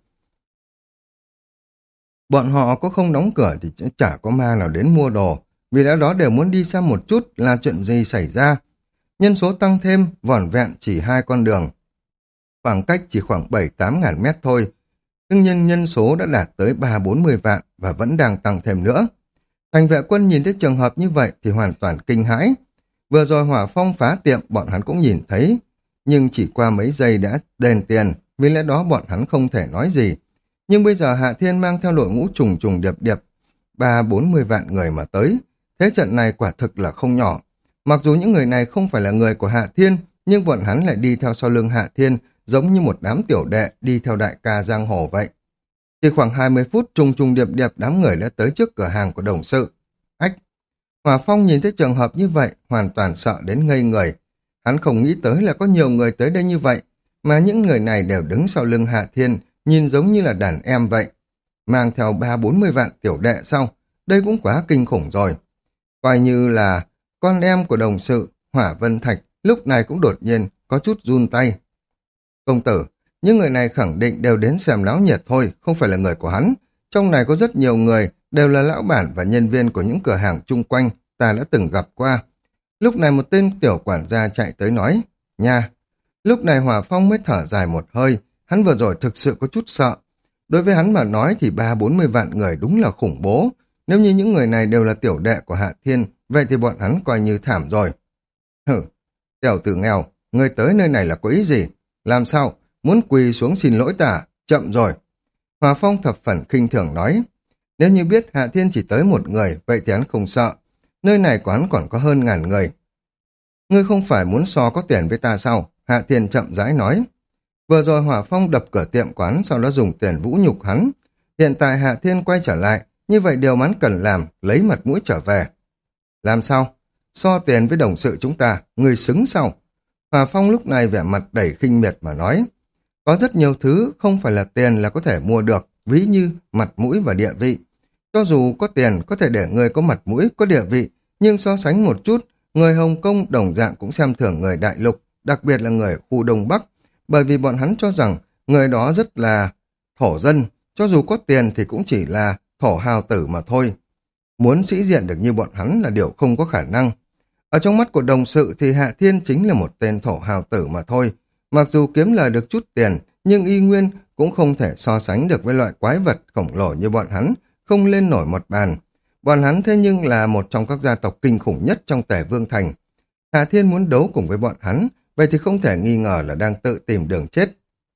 Bọn họ có không đóng cửa thì chả có ma nào đến mua đồ, vì lẽ đó đều muốn đi xem một chút là chuyện gì xảy ra. Nhân số tăng thêm, vỏn vẹn chỉ hai con đường. Khoảng cách chỉ khoảng bảy tám ngàn mét thôi. Nhưng nhân nhân số đã đạt tới ba bốn mươi vạn và vẫn đang tăng thêm nữa. Thành vệ quân nhìn thấy trường hợp như vậy thì hoàn toàn kinh hãi. Vừa rồi hỏa phong phá tiệm bọn hắn cũng nhìn thấy, nhưng chỉ qua mấy giây đã đền tiền, vì lẽ đó bọn hắn không thể nói gì. Nhưng bây giờ Hạ Thiên mang theo đội ngũ trùng trùng điệp điệp, ba bốn mươi vạn người mà tới. Thế trận này quả thực là không nhỏ. Mặc dù những người này không phải là người của Hạ Thiên, nhưng bọn hắn lại đi theo sau lưng Hạ Thiên, giống như một đám tiểu đệ đi theo đại ca giang hồ vậy. Chỉ khoảng hai mươi phút trùng trùng điệp điệp đám người đã tới trước cửa hàng của đồng sự. Ách! Hòa Phong nhìn thấy trường hợp như vậy, hoàn toàn sợ đến ngây người. Hắn không nghĩ tới là có nhiều người tới đây như vậy, mà những người này đều đứng sau lưng Hạ Thiên, nhìn giống như là đàn em vậy. Mang theo ba bốn mươi vạn tiểu đệ sau, đây cũng quá kinh khủng rồi. Coi như là con em của đồng sự, Hỏa Vân Thạch, lúc này cũng đột nhiên có chút run tay. Công tử, những người này khẳng định đều đến xem náo nhiệt thôi, không phải là người của hắn. Trong này có rất nhiều người, đều là lão bản và nhân viên của những cửa hàng chung quanh, ta đã từng gặp qua. Lúc này một tên tiểu quản gia chạy tới nói, nha. Lúc này Hỏa Phong mới thở dài một hơi, hắn vừa rồi thực sự có chút sợ. Đối với hắn mà nói thì ba bốn mươi vạn người đúng là khủng bố. Nếu như những người này đều là tiểu đệ của Hạ Thiên, vậy thì bọn hắn coi như thảm rồi. Hử, tiểu tử nghèo, người tới nơi này là có ý gì? Làm sao? Muốn quỳ xuống xin lỗi ta? Chậm rồi. Hòa Phong thập phần khinh thường nói, nếu như biết Hạ Thiên chỉ tới một người, vậy thì hắn không sợ. Nơi này của hắn còn có hơn ngàn người. Ngươi không phải muốn so có tiền với ta sao? Hạ Thiên chậm rãi nói. Vừa rồi Hỏa Phong đập cửa tiệm quán, sau đó dùng tiền vũ nhục hắn. Hiện tại Hạ Thiên quay trở lại, như vậy điều hắn cần làm, lấy mặt mũi trở về. Làm sao? So tiền với đồng sự chúng ta, người xứng sao? Hỏa Phong lúc này vẻ mặt đầy khinh miệt mà nói. Có rất nhiều thứ không phải là tiền là có thể mua được, ví như mặt mũi và địa vị. Cho dù có tiền có thể để người có mặt mũi, có địa vị, nhưng so sánh một chút, người Hồng Kông đồng dạng cũng xem thường người đại lục, đặc biệt là người khu Đông Bắc, bởi vì bọn hắn cho rằng người đó rất là thổ dân, cho dù có tiền thì cũng chỉ là thổ hào tử mà thôi. Muốn sĩ diện được như bọn hắn là điều không có khả năng. Ở trong mắt của đồng sự thì Hạ Thiên chính là một tên thổ hào tử mà thôi. Mặc dù kiếm lời được chút tiền, nhưng y nguyên cũng không thể so sánh được với loại quái vật khổng lồ như bọn hắn, không lên nổi một bàn. Bọn hắn thế nhưng là một trong các gia tộc kinh khủng nhất trong Tề Vương Thành. Hạ Thiên muốn đấu cùng với bọn hắn, vậy thì không thể nghi ngờ là đang tự tìm đường chết.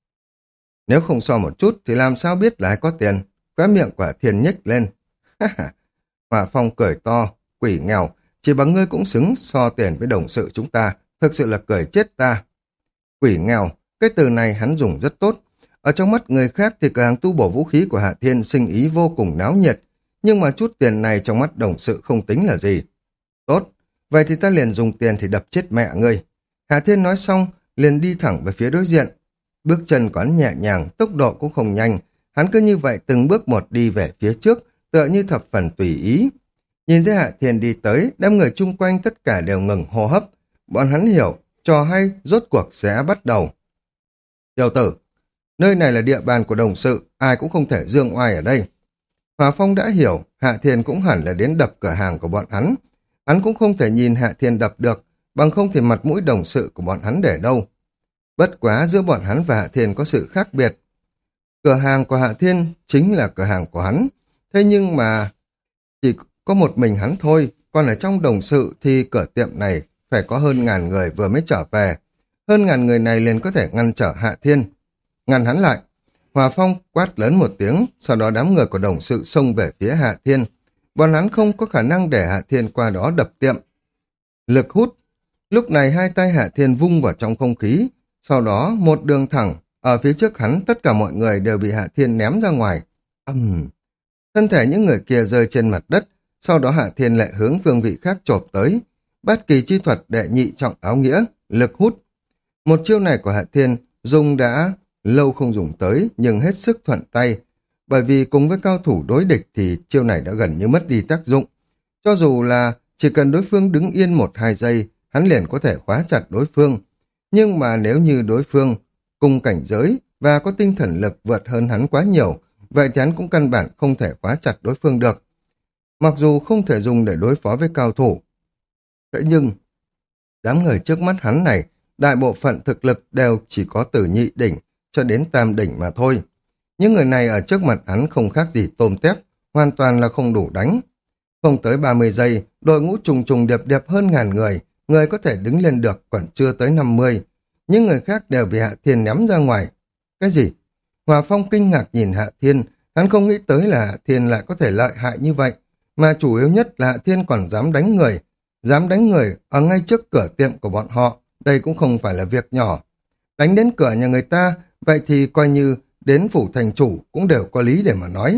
Nếu không so một chút thì làm sao biết là ai có tiền? Khóe miệng của Hạ Thiên nhếch lên. Hỏa Phong cười to, quỷ nghèo, chỉ bằng ngươi cũng xứng so tiền với đồng sự chúng ta, thực sự là cười chết ta. Quỷ nghèo, cái từ này hắn dùng rất tốt. Ở trong mắt người khác thì cửa hàng tu bổ vũ khí của Hạ Thiên sinh ý vô cùng náo nhiệt, nhưng mà chút tiền này trong mắt đồng sự không tính là gì. Tốt, vậy thì ta liền dùng tiền thì đập chết mẹ ngươi. Hạ Thiên nói xong, liền đi thẳng về phía đối diện. Bước chân của hắn nhẹ nhàng, tốc độ cũng không nhanh, hắn cứ như vậy từng bước một đi về phía trước, tựa như thập phần tùy ý. Nhìn thấy Hạ Thiên đi tới, đám người chung quanh tất cả đều ngừng hô hấp. Bọn hắn hiểu, trò hay rốt cuộc sẽ bắt đầu. Tiểu tử, nơi này là địa bàn của đồng sự, ai cũng không thể dương oai ở đây. Hòa Phong đã hiểu, Hạ Thiên cũng hẳn là đến đập cửa hàng của bọn hắn. Hắn cũng không thể nhìn Hạ Thiên đập được, bằng không thì mặt mũi đồng sự của bọn hắn để đâu. Bất quá giữa bọn hắn và Hạ Thiên có sự khác biệt. Cửa hàng của Hạ Thiên chính là cửa hàng của hắn, thế nhưng mà chỉ có một mình hắn thôi, còn ở trong đồng sự thì cửa tiệm này phải có hơn ngàn người vừa mới trở về. Hơn ngàn người này liền có thể ngăn trở Hạ Thiên. Ngăn hắn lại. Hòa Phong quát lớn một tiếng, sau đó đám người của đồng sự xông về phía Hạ Thiên. Bọn hắn không có khả năng để Hạ Thiên qua đó đập tiệm. Lực hút. Lúc này hai tay Hạ Thiên vung vào trong không khí, sau đó một đường thẳng, ở phía trước hắn tất cả mọi người đều bị Hạ Thiên ném ra ngoài. Âm... Uhm. Thân thể những người kia rơi trên mặt đất, sau đó Hạ Thiên lại hướng phương vị khác chộp tới. Bát kỳ chi thuật đệ nhị trọng áo nghĩa, lực hút. Một chiêu này của Hạ Thiên dùng đã lâu không dùng tới, nhưng hết sức thuận tay. bởi vì cùng với cao thủ đối địch thì chiêu này đã gần như mất đi tác dụng. Cho dù là chỉ cần đối phương đứng yên một hai giây, hắn liền có thể khóa chặt đối phương. Nhưng mà nếu như đối phương cùng cảnh giới và có tinh thần lực vượt hơn hắn quá nhiều, vậy thì hắn cũng căn bản không thể khóa chặt đối phương được. Mặc dù không thể dùng để đối phó với cao thủ, thế nhưng đám người trước mắt hắn này, đại bộ phận thực lực đều chỉ có từ nhị đỉnh cho đến tam đỉnh mà thôi. Những người này ở trước mặt hắn không khác gì tôm tép, hoàn toàn là không đủ đánh. Không tới ba mươi giây, đội ngũ trùng trùng điệp điệp hơn ngàn người, người có thể đứng lên được còn chưa tới năm mươi. Những người khác đều bị Hạ Thiên ném ra ngoài. Cái gì? Hòa Phong kinh ngạc nhìn Hạ Thiên, hắn không nghĩ tới là Hạ Thiên lại có thể lợi hại như vậy, mà chủ yếu nhất là Hạ Thiên còn dám đánh người. Dám đánh người ở ngay trước cửa tiệm của bọn họ, đây cũng không phải là việc nhỏ. Đánh đến cửa nhà người ta, vậy thì coi như đến phủ thành chủ cũng đều có lý để mà nói.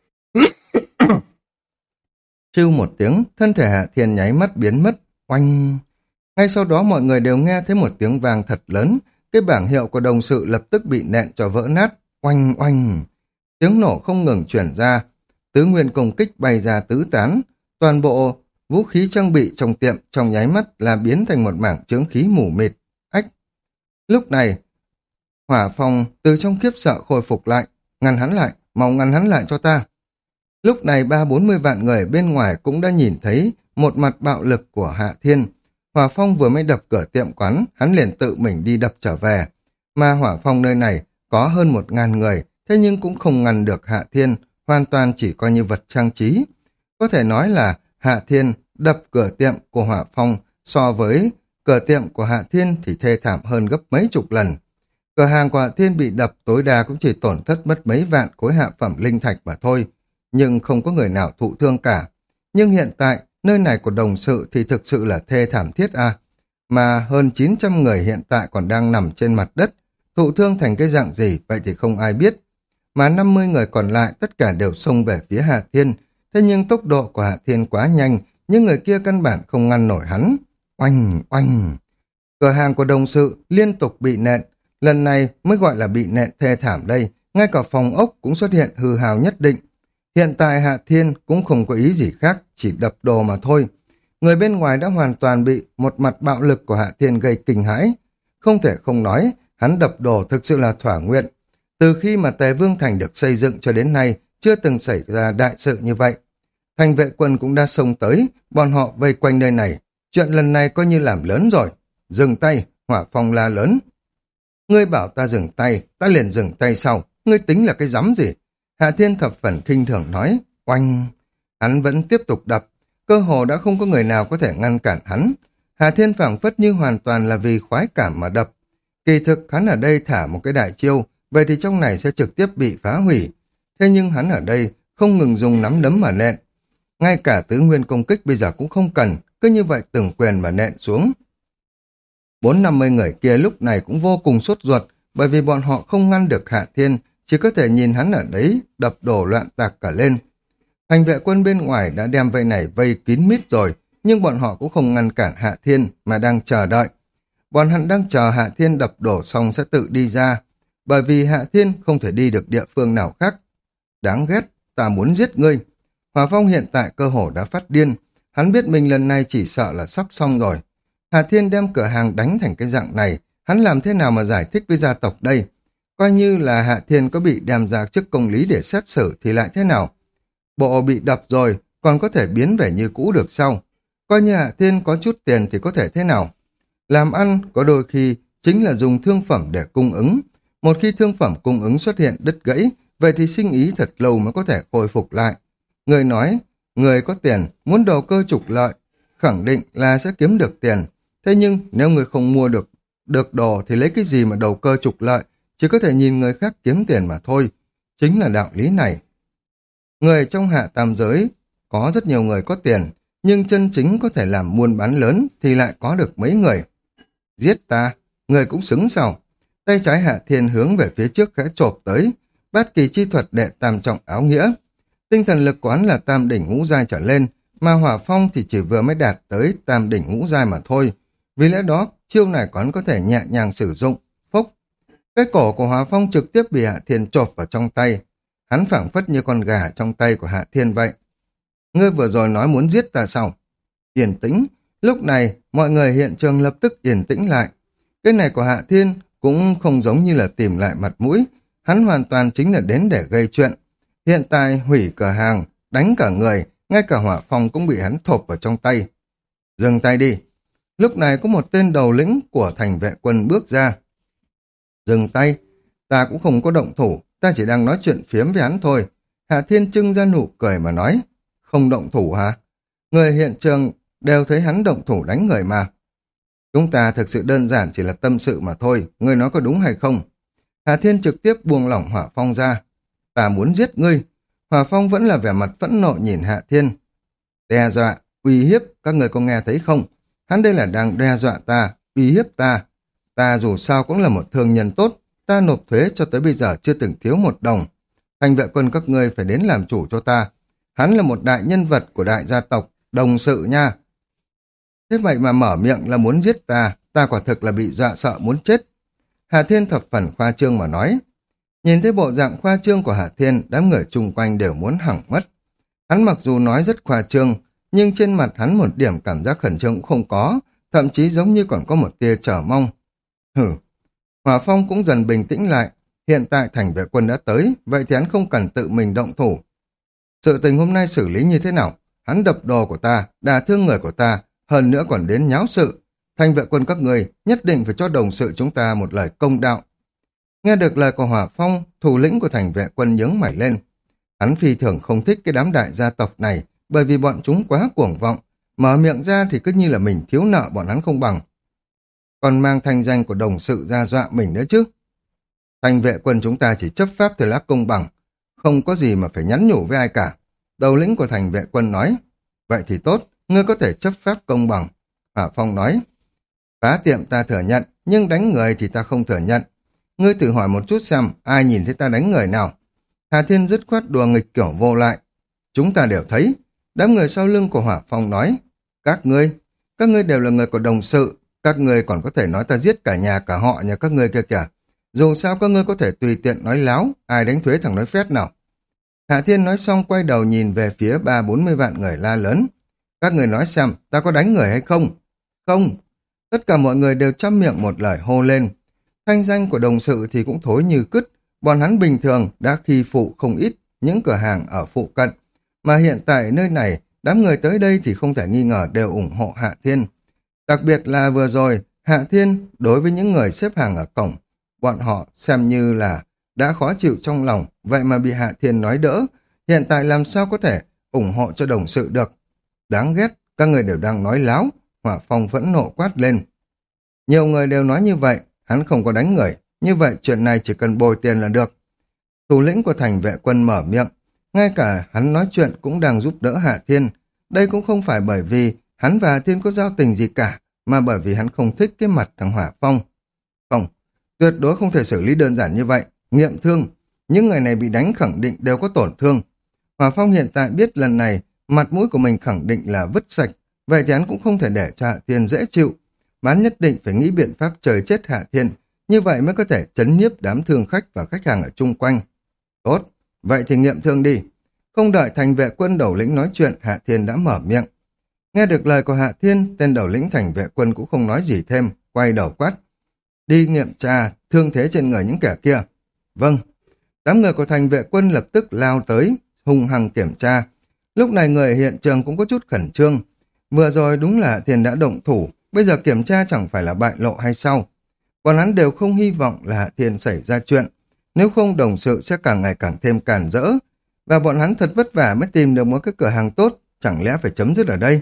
Chưu một tiếng, thân thể Hạ Thiên nháy mắt biến mất, oanh. Ngay sau đó mọi người đều nghe thấy một tiếng vang thật lớn, cái bảng hiệu của đồng sự lập tức bị nện cho vỡ nát, oanh oanh. Tiếng nổ không ngừng chuyển ra, tứ nguyên công kích bay ra tứ tán, toàn bộ vũ khí trang bị trong tiệm trong nháy mắt là biến thành một mảng chướng khí mù mịt. Ách! Lúc này, Hỏa Phong từ trong khiếp sợ khôi phục lại, ngăn hắn lại, mau ngăn hắn lại cho ta. Lúc này ba bốn mươi vạn người bên ngoài cũng đã nhìn thấy một mặt bạo lực của Hạ Thiên. Hỏa Phong vừa mới đập cửa tiệm quán, hắn liền tự mình đi đập trở về. Mà Hỏa Phong nơi này có hơn một ngàn người, thế nhưng cũng không ngăn được Hạ Thiên, hoàn toàn chỉ coi như vật trang trí. Có thể nói là Hạ Thiên đập cửa tiệm của Hỏa Phong so với cửa tiệm của Hạ Thiên thì thê thảm hơn gấp mấy chục lần. Cửa hàng của Hạ Thiên bị đập tối đa cũng chỉ tổn thất mất mấy vạn khối hạ phẩm linh thạch mà thôi, nhưng không có người nào thụ thương cả. Nhưng hiện tại, nơi này của đồng sự thì thực sự là thê thảm thiết à, mà hơn chín trăm người hiện tại còn đang nằm trên mặt đất, thụ thương thành cái dạng gì vậy thì không ai biết. Mà năm mươi người còn lại tất cả đều xông về phía Hạ Thiên, thế nhưng tốc độ của Hạ Thiên quá nhanh, những người kia căn bản không ngăn nổi hắn. Oanh, oanh. Cửa hàng của đồng sự liên tục bị nện, lần này mới gọi là bị nện thê thảm đây, ngay cả phòng ốc cũng xuất hiện hư hao nhất định. Hiện tại Hạ Thiên cũng không có ý gì khác, chỉ đập đồ mà thôi. Người bên ngoài đã hoàn toàn bị một mặt bạo lực của Hạ Thiên gây kinh hãi. Không thể không nói, hắn đập đồ thực sự là thỏa nguyện. Từ khi mà Tề Vương Thành được xây dựng cho đến nay, chưa từng xảy ra đại sự như vậy. Thành vệ quân cũng đã xông tới, bọn họ vây quanh nơi này. Chuyện lần này coi như làm lớn rồi. Dừng tay, Hỏa Phong la lớn. Ngươi bảo ta dừng tay, ta liền dừng tay sau. Ngươi tính là cái rắm gì? Hạ Thiên thập phần khinh thường nói, oanh. Hắn vẫn tiếp tục đập, cơ hồ đã không có người nào có thể ngăn cản hắn. Hạ Thiên phảng phất như hoàn toàn là vì khoái cảm mà đập. Kỳ thực hắn ở đây thả một cái đại chiêu, vậy thì trong này sẽ trực tiếp bị phá hủy. Thế nhưng hắn ở đây không ngừng dùng nắm đấm mà nện. Ngay cả tứ nguyên công kích bây giờ cũng không cần, cứ như vậy từng quyền mà nện xuống. Bốn năm mươi người kia lúc này cũng vô cùng sốt ruột, bởi vì bọn họ không ngăn được Hạ Thiên, chỉ có thể nhìn hắn ở đấy đập đổ loạn tạc cả lên. Hành vệ quân bên ngoài đã đem vây này vây kín mít rồi, nhưng bọn họ cũng không ngăn cản Hạ Thiên mà đang chờ đợi. Bọn hắn đang chờ Hạ Thiên đập đổ xong sẽ tự đi ra, bởi vì Hạ Thiên không thể đi được địa phương nào khác. Đáng ghét, ta muốn giết ngươi. Hỏa Phong hiện tại cơ hồ đã phát điên, hắn biết mình lần này chỉ sợ là sắp xong rồi. Hạ Thiên đem cửa hàng đánh thành cái dạng này, hắn làm thế nào mà giải thích với gia tộc đây? Coi như là Hạ Thiên có bị đem ra trước công lý để xét xử thì lại thế nào? Bộ bị đập rồi, còn có thể biến về như cũ được sao? Coi như Hạ Thiên có chút tiền thì có thể thế nào? Làm ăn có đôi khi chính là dùng thương phẩm để cung ứng. Một khi thương phẩm cung ứng xuất hiện đứt gãy, vậy thì sinh ý thật lâu mới có thể khôi phục lại. Người nói, người có tiền muốn đầu cơ trục lợi, khẳng định là sẽ kiếm được tiền. Thế nhưng nếu người không mua được được đồ thì lấy cái gì mà đầu cơ trục lợi, chỉ có thể nhìn người khác kiếm tiền mà thôi. Chính là đạo lý này. Người trong hạ tam giới có rất nhiều người có tiền, nhưng chân chính có thể làm buôn bán lớn thì lại có được mấy người. Giết ta, người cũng xứng sao? Tay trái Hạ Thiên hướng về phía trước khẽ chộp tới, bát kỳ chi thuật đệ tam trọng áo nghĩa. Tinh thần lực quán là tam đỉnh ngũ giai trở lên, mà Hỏa Phong thì chỉ vừa mới đạt tới tam đỉnh ngũ giai mà thôi. Vì lẽ đó, chiêu này quán có thể nhẹ nhàng sử dụng. Phốc! Cái cổ của Hỏa Phong trực tiếp bị Hạ Thiên chộp vào trong tay. hắn phảng phất như con gà trong tay của Hạ Thiên vậy. Ngươi vừa rồi nói muốn giết ta sao? Yên tĩnh, lúc này mọi người hiện trường lập tức yên tĩnh lại. Cái này của Hạ Thiên cũng không giống như là tìm lại mặt mũi, hắn hoàn toàn chính là đến để gây chuyện. Hiện tại hủy cửa hàng, đánh cả người, ngay cả hỏa phong cũng bị hắn thộp vào trong tay. Dừng tay đi. Lúc này có một tên đầu lĩnh của thành vệ quân bước ra. Dừng tay, ta cũng không có động thủ, ta chỉ đang nói chuyện phiếm với hắn thôi. Hạ Thiên trưng ra nụ cười mà nói, không động thủ hả? Người hiện trường đều thấy hắn động thủ đánh người mà. Chúng ta thực sự đơn giản chỉ là tâm sự mà thôi, ngươi nói có đúng hay không? Hạ Thiên trực tiếp buông lỏng hỏa phong ra. Ta muốn giết ngươi. Hỏa phong vẫn là vẻ mặt phẫn nộ nhìn Hạ Thiên. Đe dọa, uy hiếp, các người có nghe thấy không? Hắn đây là đang đe dọa ta, uy hiếp ta. Ta dù sao cũng là một thương nhân tốt, ta nộp thuế cho tới bây giờ chưa từng thiếu một đồng. Thành vệ quân các ngươi phải đến làm chủ cho ta. Hắn là một đại nhân vật của đại gia tộc, đồng sự nha. Thế vậy mà mở miệng là muốn giết ta, ta quả thực là bị dọa sợ muốn chết. Hạ Thiên thập phần khoa trương mà nói. Nhìn thấy bộ dạng khoa trương của Hạ Thiên, đám người chung quanh đều muốn hỏng mất. Hắn mặc dù nói rất khoa trương, nhưng trên mặt hắn một điểm cảm giác khẩn trương cũng không có, thậm chí giống như còn có một tia chờ mong. Hử, Hỏa Phong cũng dần bình tĩnh lại, hiện tại thành vệ quân đã tới, vậy thì hắn không cần tự mình động thủ. Sự tình hôm nay xử lý như thế nào? Hắn đập đồ của ta, đả thương người của ta, hơn nữa còn đến nháo sự. Thành vệ quân các người nhất định phải cho đồng sự chúng ta một lời công đạo. Nghe được lời của Hỏa Phong, thủ lĩnh của thành vệ quân nhướng mày lên. Hắn phi thường không thích cái đám đại gia tộc này, bởi vì bọn chúng quá cuồng vọng, mở miệng ra thì cứ như là mình thiếu nợ bọn hắn không bằng. Còn mang thanh danh của đồng sự ra dọa mình nữa chứ. Thành vệ quân chúng ta chỉ chấp pháp theo lá công bằng, không có gì mà phải nhắn nhủ với ai cả. Đầu lĩnh của thành vệ quân nói, vậy thì tốt, ngươi có thể chấp pháp công bằng. Hỏa Phong nói, phá tiệm ta thừa nhận, nhưng đánh người thì ta không thừa nhận. Ngươi thử hỏi một chút xem, ai nhìn thấy ta đánh người nào? Hà Thiên dứt khoát đùa nghịch kiểu vô lại. Chúng ta đều thấy. Đám người sau lưng của Hỏa Phong nói, các ngươi, các ngươi đều là người của đồng sự, các ngươi còn có thể nói ta giết cả nhà cả họ nhà các ngươi kia kìa. Dù sao các ngươi có thể tùy tiện nói láo, ai đánh thuế thằng nói phét nào. Hạ Thiên nói xong quay đầu nhìn về phía ba bốn mươi vạn người la lớn. Các người nói xem, ta có đánh người hay không? Không. Tất cả mọi người đều chăm miệng một lời hô lên. Thanh danh của đồng sự thì cũng thối như cứt. Bọn hắn bình thường đã khi phụ không ít những cửa hàng ở phụ cận. Mà hiện tại nơi này, đám người tới đây thì không thể nghi ngờ đều ủng hộ Hạ Thiên. Đặc biệt là vừa rồi, Hạ Thiên đối với những người xếp hàng ở cổng, bọn họ xem như là đã khó chịu trong lòng, vậy mà bị Hạ Thiên nói đỡ, hiện tại làm sao có thể ủng hộ cho đồng sự được. Đáng ghét, các người đều đang nói láo, Hỏa Phong phẫn nộ quát lên. Nhiều người đều nói như vậy, hắn không có đánh người, như vậy chuyện này chỉ cần bồi tiền là được. Thủ lĩnh của thành vệ quân mở miệng, ngay cả hắn nói chuyện cũng đang giúp đỡ Hạ Thiên. Đây cũng không phải bởi vì hắn và Hạ Thiên có giao tình gì cả, mà bởi vì hắn không thích cái mặt thằng Hỏa Phong. Không, tuyệt đối không thể xử lý đơn giản như vậy. Nghiệm thương, những người này bị đánh khẳng định đều có tổn thương. Hỏa Phong hiện tại biết lần này mặt mũi của mình khẳng định là vứt sạch, vậy thì hắn cũng không thể để cho Hạ Thiên dễ chịu. Bán nhất định phải nghĩ biện pháp trời chết Hạ Thiên, như vậy mới có thể trấn nhiếp đám thương khách và khách hàng ở chung quanh. Tốt, vậy thì nghiệm thương đi. Không đợi thành vệ quân đầu lĩnh nói chuyện, Hạ Thiên đã mở miệng. Nghe được lời của Hạ Thiên, tên đầu lĩnh thành vệ quân cũng không nói gì thêm, quay đầu quát. Đi nghiệm tra thương thế trên người những kẻ kia. Vâng. Đám người của thành vệ quân lập tức lao tới, hung hăng kiểm tra. Lúc này người ở hiện trường cũng có chút khẩn trương. Vừa rồi đúng là Hạ Thiên đã động thủ, bây giờ kiểm tra chẳng phải là bại lộ hay sao. Bọn hắn đều không hy vọng là Hạ Thiên xảy ra chuyện. Nếu không đồng sự sẽ càng ngày càng thêm cản rỡ. Và bọn hắn thật vất vả mới tìm được một cái cửa hàng tốt, chẳng lẽ phải chấm dứt ở đây.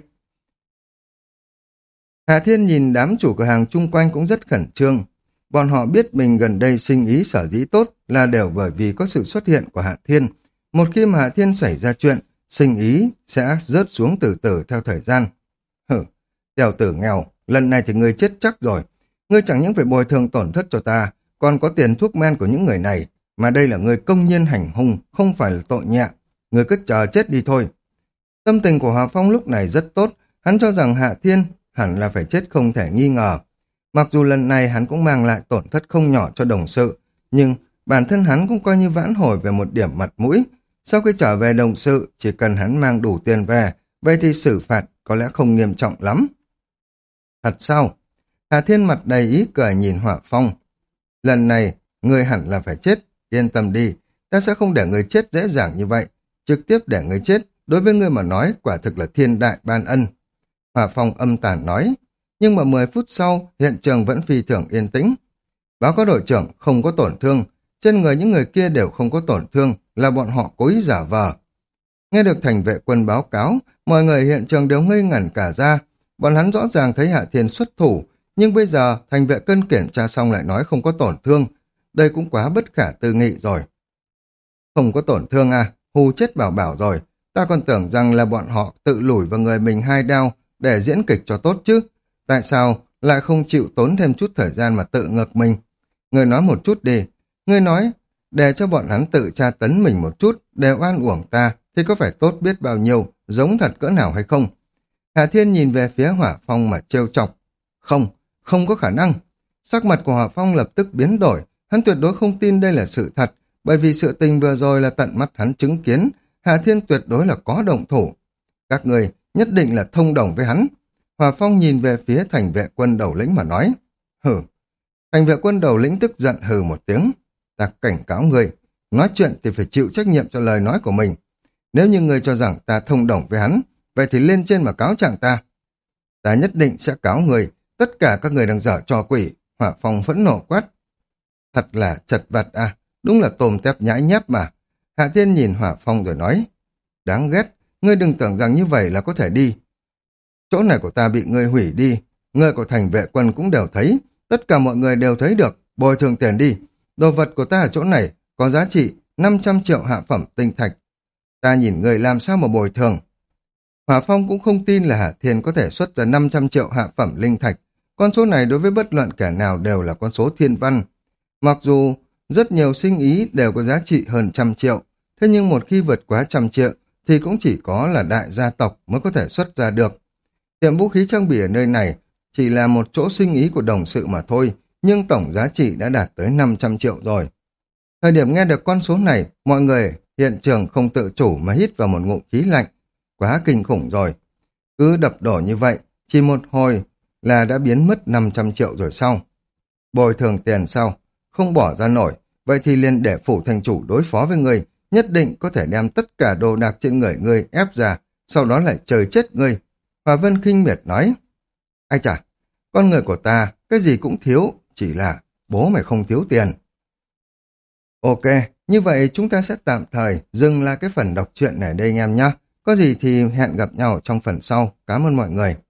Hạ Thiên nhìn đám chủ cửa hàng chung quanh cũng rất khẩn trương. Bọn họ biết mình gần đây sinh ý sở dĩ tốt là đều bởi vì có sự xuất hiện của Hạ Thiên. Một khi mà Hạ Thiên xảy ra chuyện, sinh ý sẽ rớt xuống từ từ theo thời gian. Hử, tiểu tử nghèo, lần này thì ngươi chết chắc rồi. Ngươi chẳng những phải bồi thường tổn thất cho ta, còn có tiền thuốc men của những người này, mà đây là ngươi công nhiên hành hung, không phải là tội nhẹ. Ngươi cứ chờ chết đi thôi. Tâm tình của Hòa Phong lúc này rất tốt, hắn cho rằng Hạ Thiên hẳn là phải chết không thể nghi ngờ. Mặc dù lần này hắn cũng mang lại tổn thất không nhỏ cho đồng sự, nhưng Bản thân hắn cũng coi như vãn hồi về một điểm mặt mũi. Sau khi trở về đồng sự, chỉ cần hắn mang đủ tiền về, vậy thì xử phạt có lẽ không nghiêm trọng lắm. Thật sao? Hà Thiên mặt đầy ý cười nhìn Hỏa Phong. Lần này, ngươi hẳn là phải chết, yên tâm đi, ta sẽ không để ngươi chết dễ dàng như vậy. Trực tiếp để ngươi chết, đối với ngươi mà nói quả thực là thiên đại ban ân. Hỏa Phong âm tàn nói, nhưng mà mười phút sau, hiện trường vẫn phi thường yên tĩnh. Báo cáo đội trưởng không có tổn thương, trên người những người kia đều không có tổn thương, là bọn họ cố ý giả vờ. Nghe được thành vệ quân báo cáo, mọi người hiện trường đều ngây ngẩn cả ra. Bọn hắn rõ ràng thấy Hạ Thiên xuất thủ, nhưng bây giờ thành vệ cân kiểm tra xong lại nói không có tổn thương. Đây cũng quá bất khả tư nghị rồi. Không có tổn thương à, hù chết bảo bảo rồi. Ta còn tưởng rằng là bọn họ tự lủi vào người mình hai đao để diễn kịch cho tốt chứ. Tại sao lại không chịu tốn thêm chút thời gian mà tự ngược mình? Người nói một chút đi. Người nói, để cho bọn hắn tự tra tấn mình một chút, để oan uổng ta, thì có phải tốt biết bao nhiêu, giống thật cỡ nào hay không? Hà Thiên nhìn về phía Hỏa Phong mà trêu chọc. Không, không có khả năng. Sắc mặt của Hỏa Phong lập tức biến đổi, hắn tuyệt đối không tin đây là sự thật, bởi vì sự tình vừa rồi là tận mắt hắn chứng kiến, Hà Thiên tuyệt đối là có động thủ. Các người nhất định là thông đồng với hắn. Hỏa Phong nhìn về phía thành vệ quân đầu lĩnh mà nói. Hử. Thành vệ quân đầu lĩnh tức giận hừ một tiếng. Ta cảnh cáo người, nói chuyện thì phải chịu trách nhiệm cho lời nói của mình. Nếu như người cho rằng ta thông đồng với hắn, vậy thì lên trên mà cáo trạng ta. Ta nhất định sẽ cáo người, tất cả các người đang dở trò quỷ. Hỏa Phong phẫn nộ quát. Thật là chật vật à, đúng là tôm tép nhãi nhép mà. Hạ Thiên nhìn Hỏa Phong rồi nói. Đáng ghét, ngươi đừng tưởng rằng như vậy là có thể đi. Chỗ này của ta bị ngươi hủy đi, người của thành vệ quân cũng đều thấy, tất cả mọi người đều thấy được, bồi thường tiền đi. Đồ vật của ta ở chỗ này có giá trị năm trăm triệu hạ phẩm tinh thạch. Ta nhìn người làm sao mà bồi thường. Hỏa Phong cũng không tin là Hạ Thiên có thể xuất ra năm trăm triệu hạ phẩm linh thạch. Con số này đối với bất luận kẻ nào đều là con số thiên văn. Mặc dù rất nhiều sinh ý đều có giá trị hơn trăm triệu, thế nhưng một khi vượt quá trăm triệu thì cũng chỉ có là đại gia tộc mới có thể xuất ra được. Tiệm vũ khí trang bị ở nơi này chỉ là một chỗ sinh ý của đồng sự mà thôi, nhưng tổng giá trị đã đạt tới năm trăm triệu rồi. Thời điểm nghe được con số này, mọi người hiện trường không tự chủ mà hít vào một ngụm khí lạnh. Quá kinh khủng rồi. Cứ đập đổ như vậy, chỉ một hồi là đã biến mất năm trăm triệu rồi sao? Bồi thường tiền sao? Không bỏ ra nổi. Vậy thì liền để phủ thành chủ đối phó với người, nhất định có thể đem tất cả đồ đạc trên người người ép ra, sau đó lại trời chết người. Hòa Vân khinh miệt nói. Ai chả, con người của ta, cái gì cũng thiếu, chỉ là bố mày không thiếu tiền. Ok, như vậy chúng ta sẽ tạm thời dừng lại cái phần đọc truyện này đây anh em nhé. Có gì thì hẹn gặp nhau trong phần sau. Cảm ơn mọi người.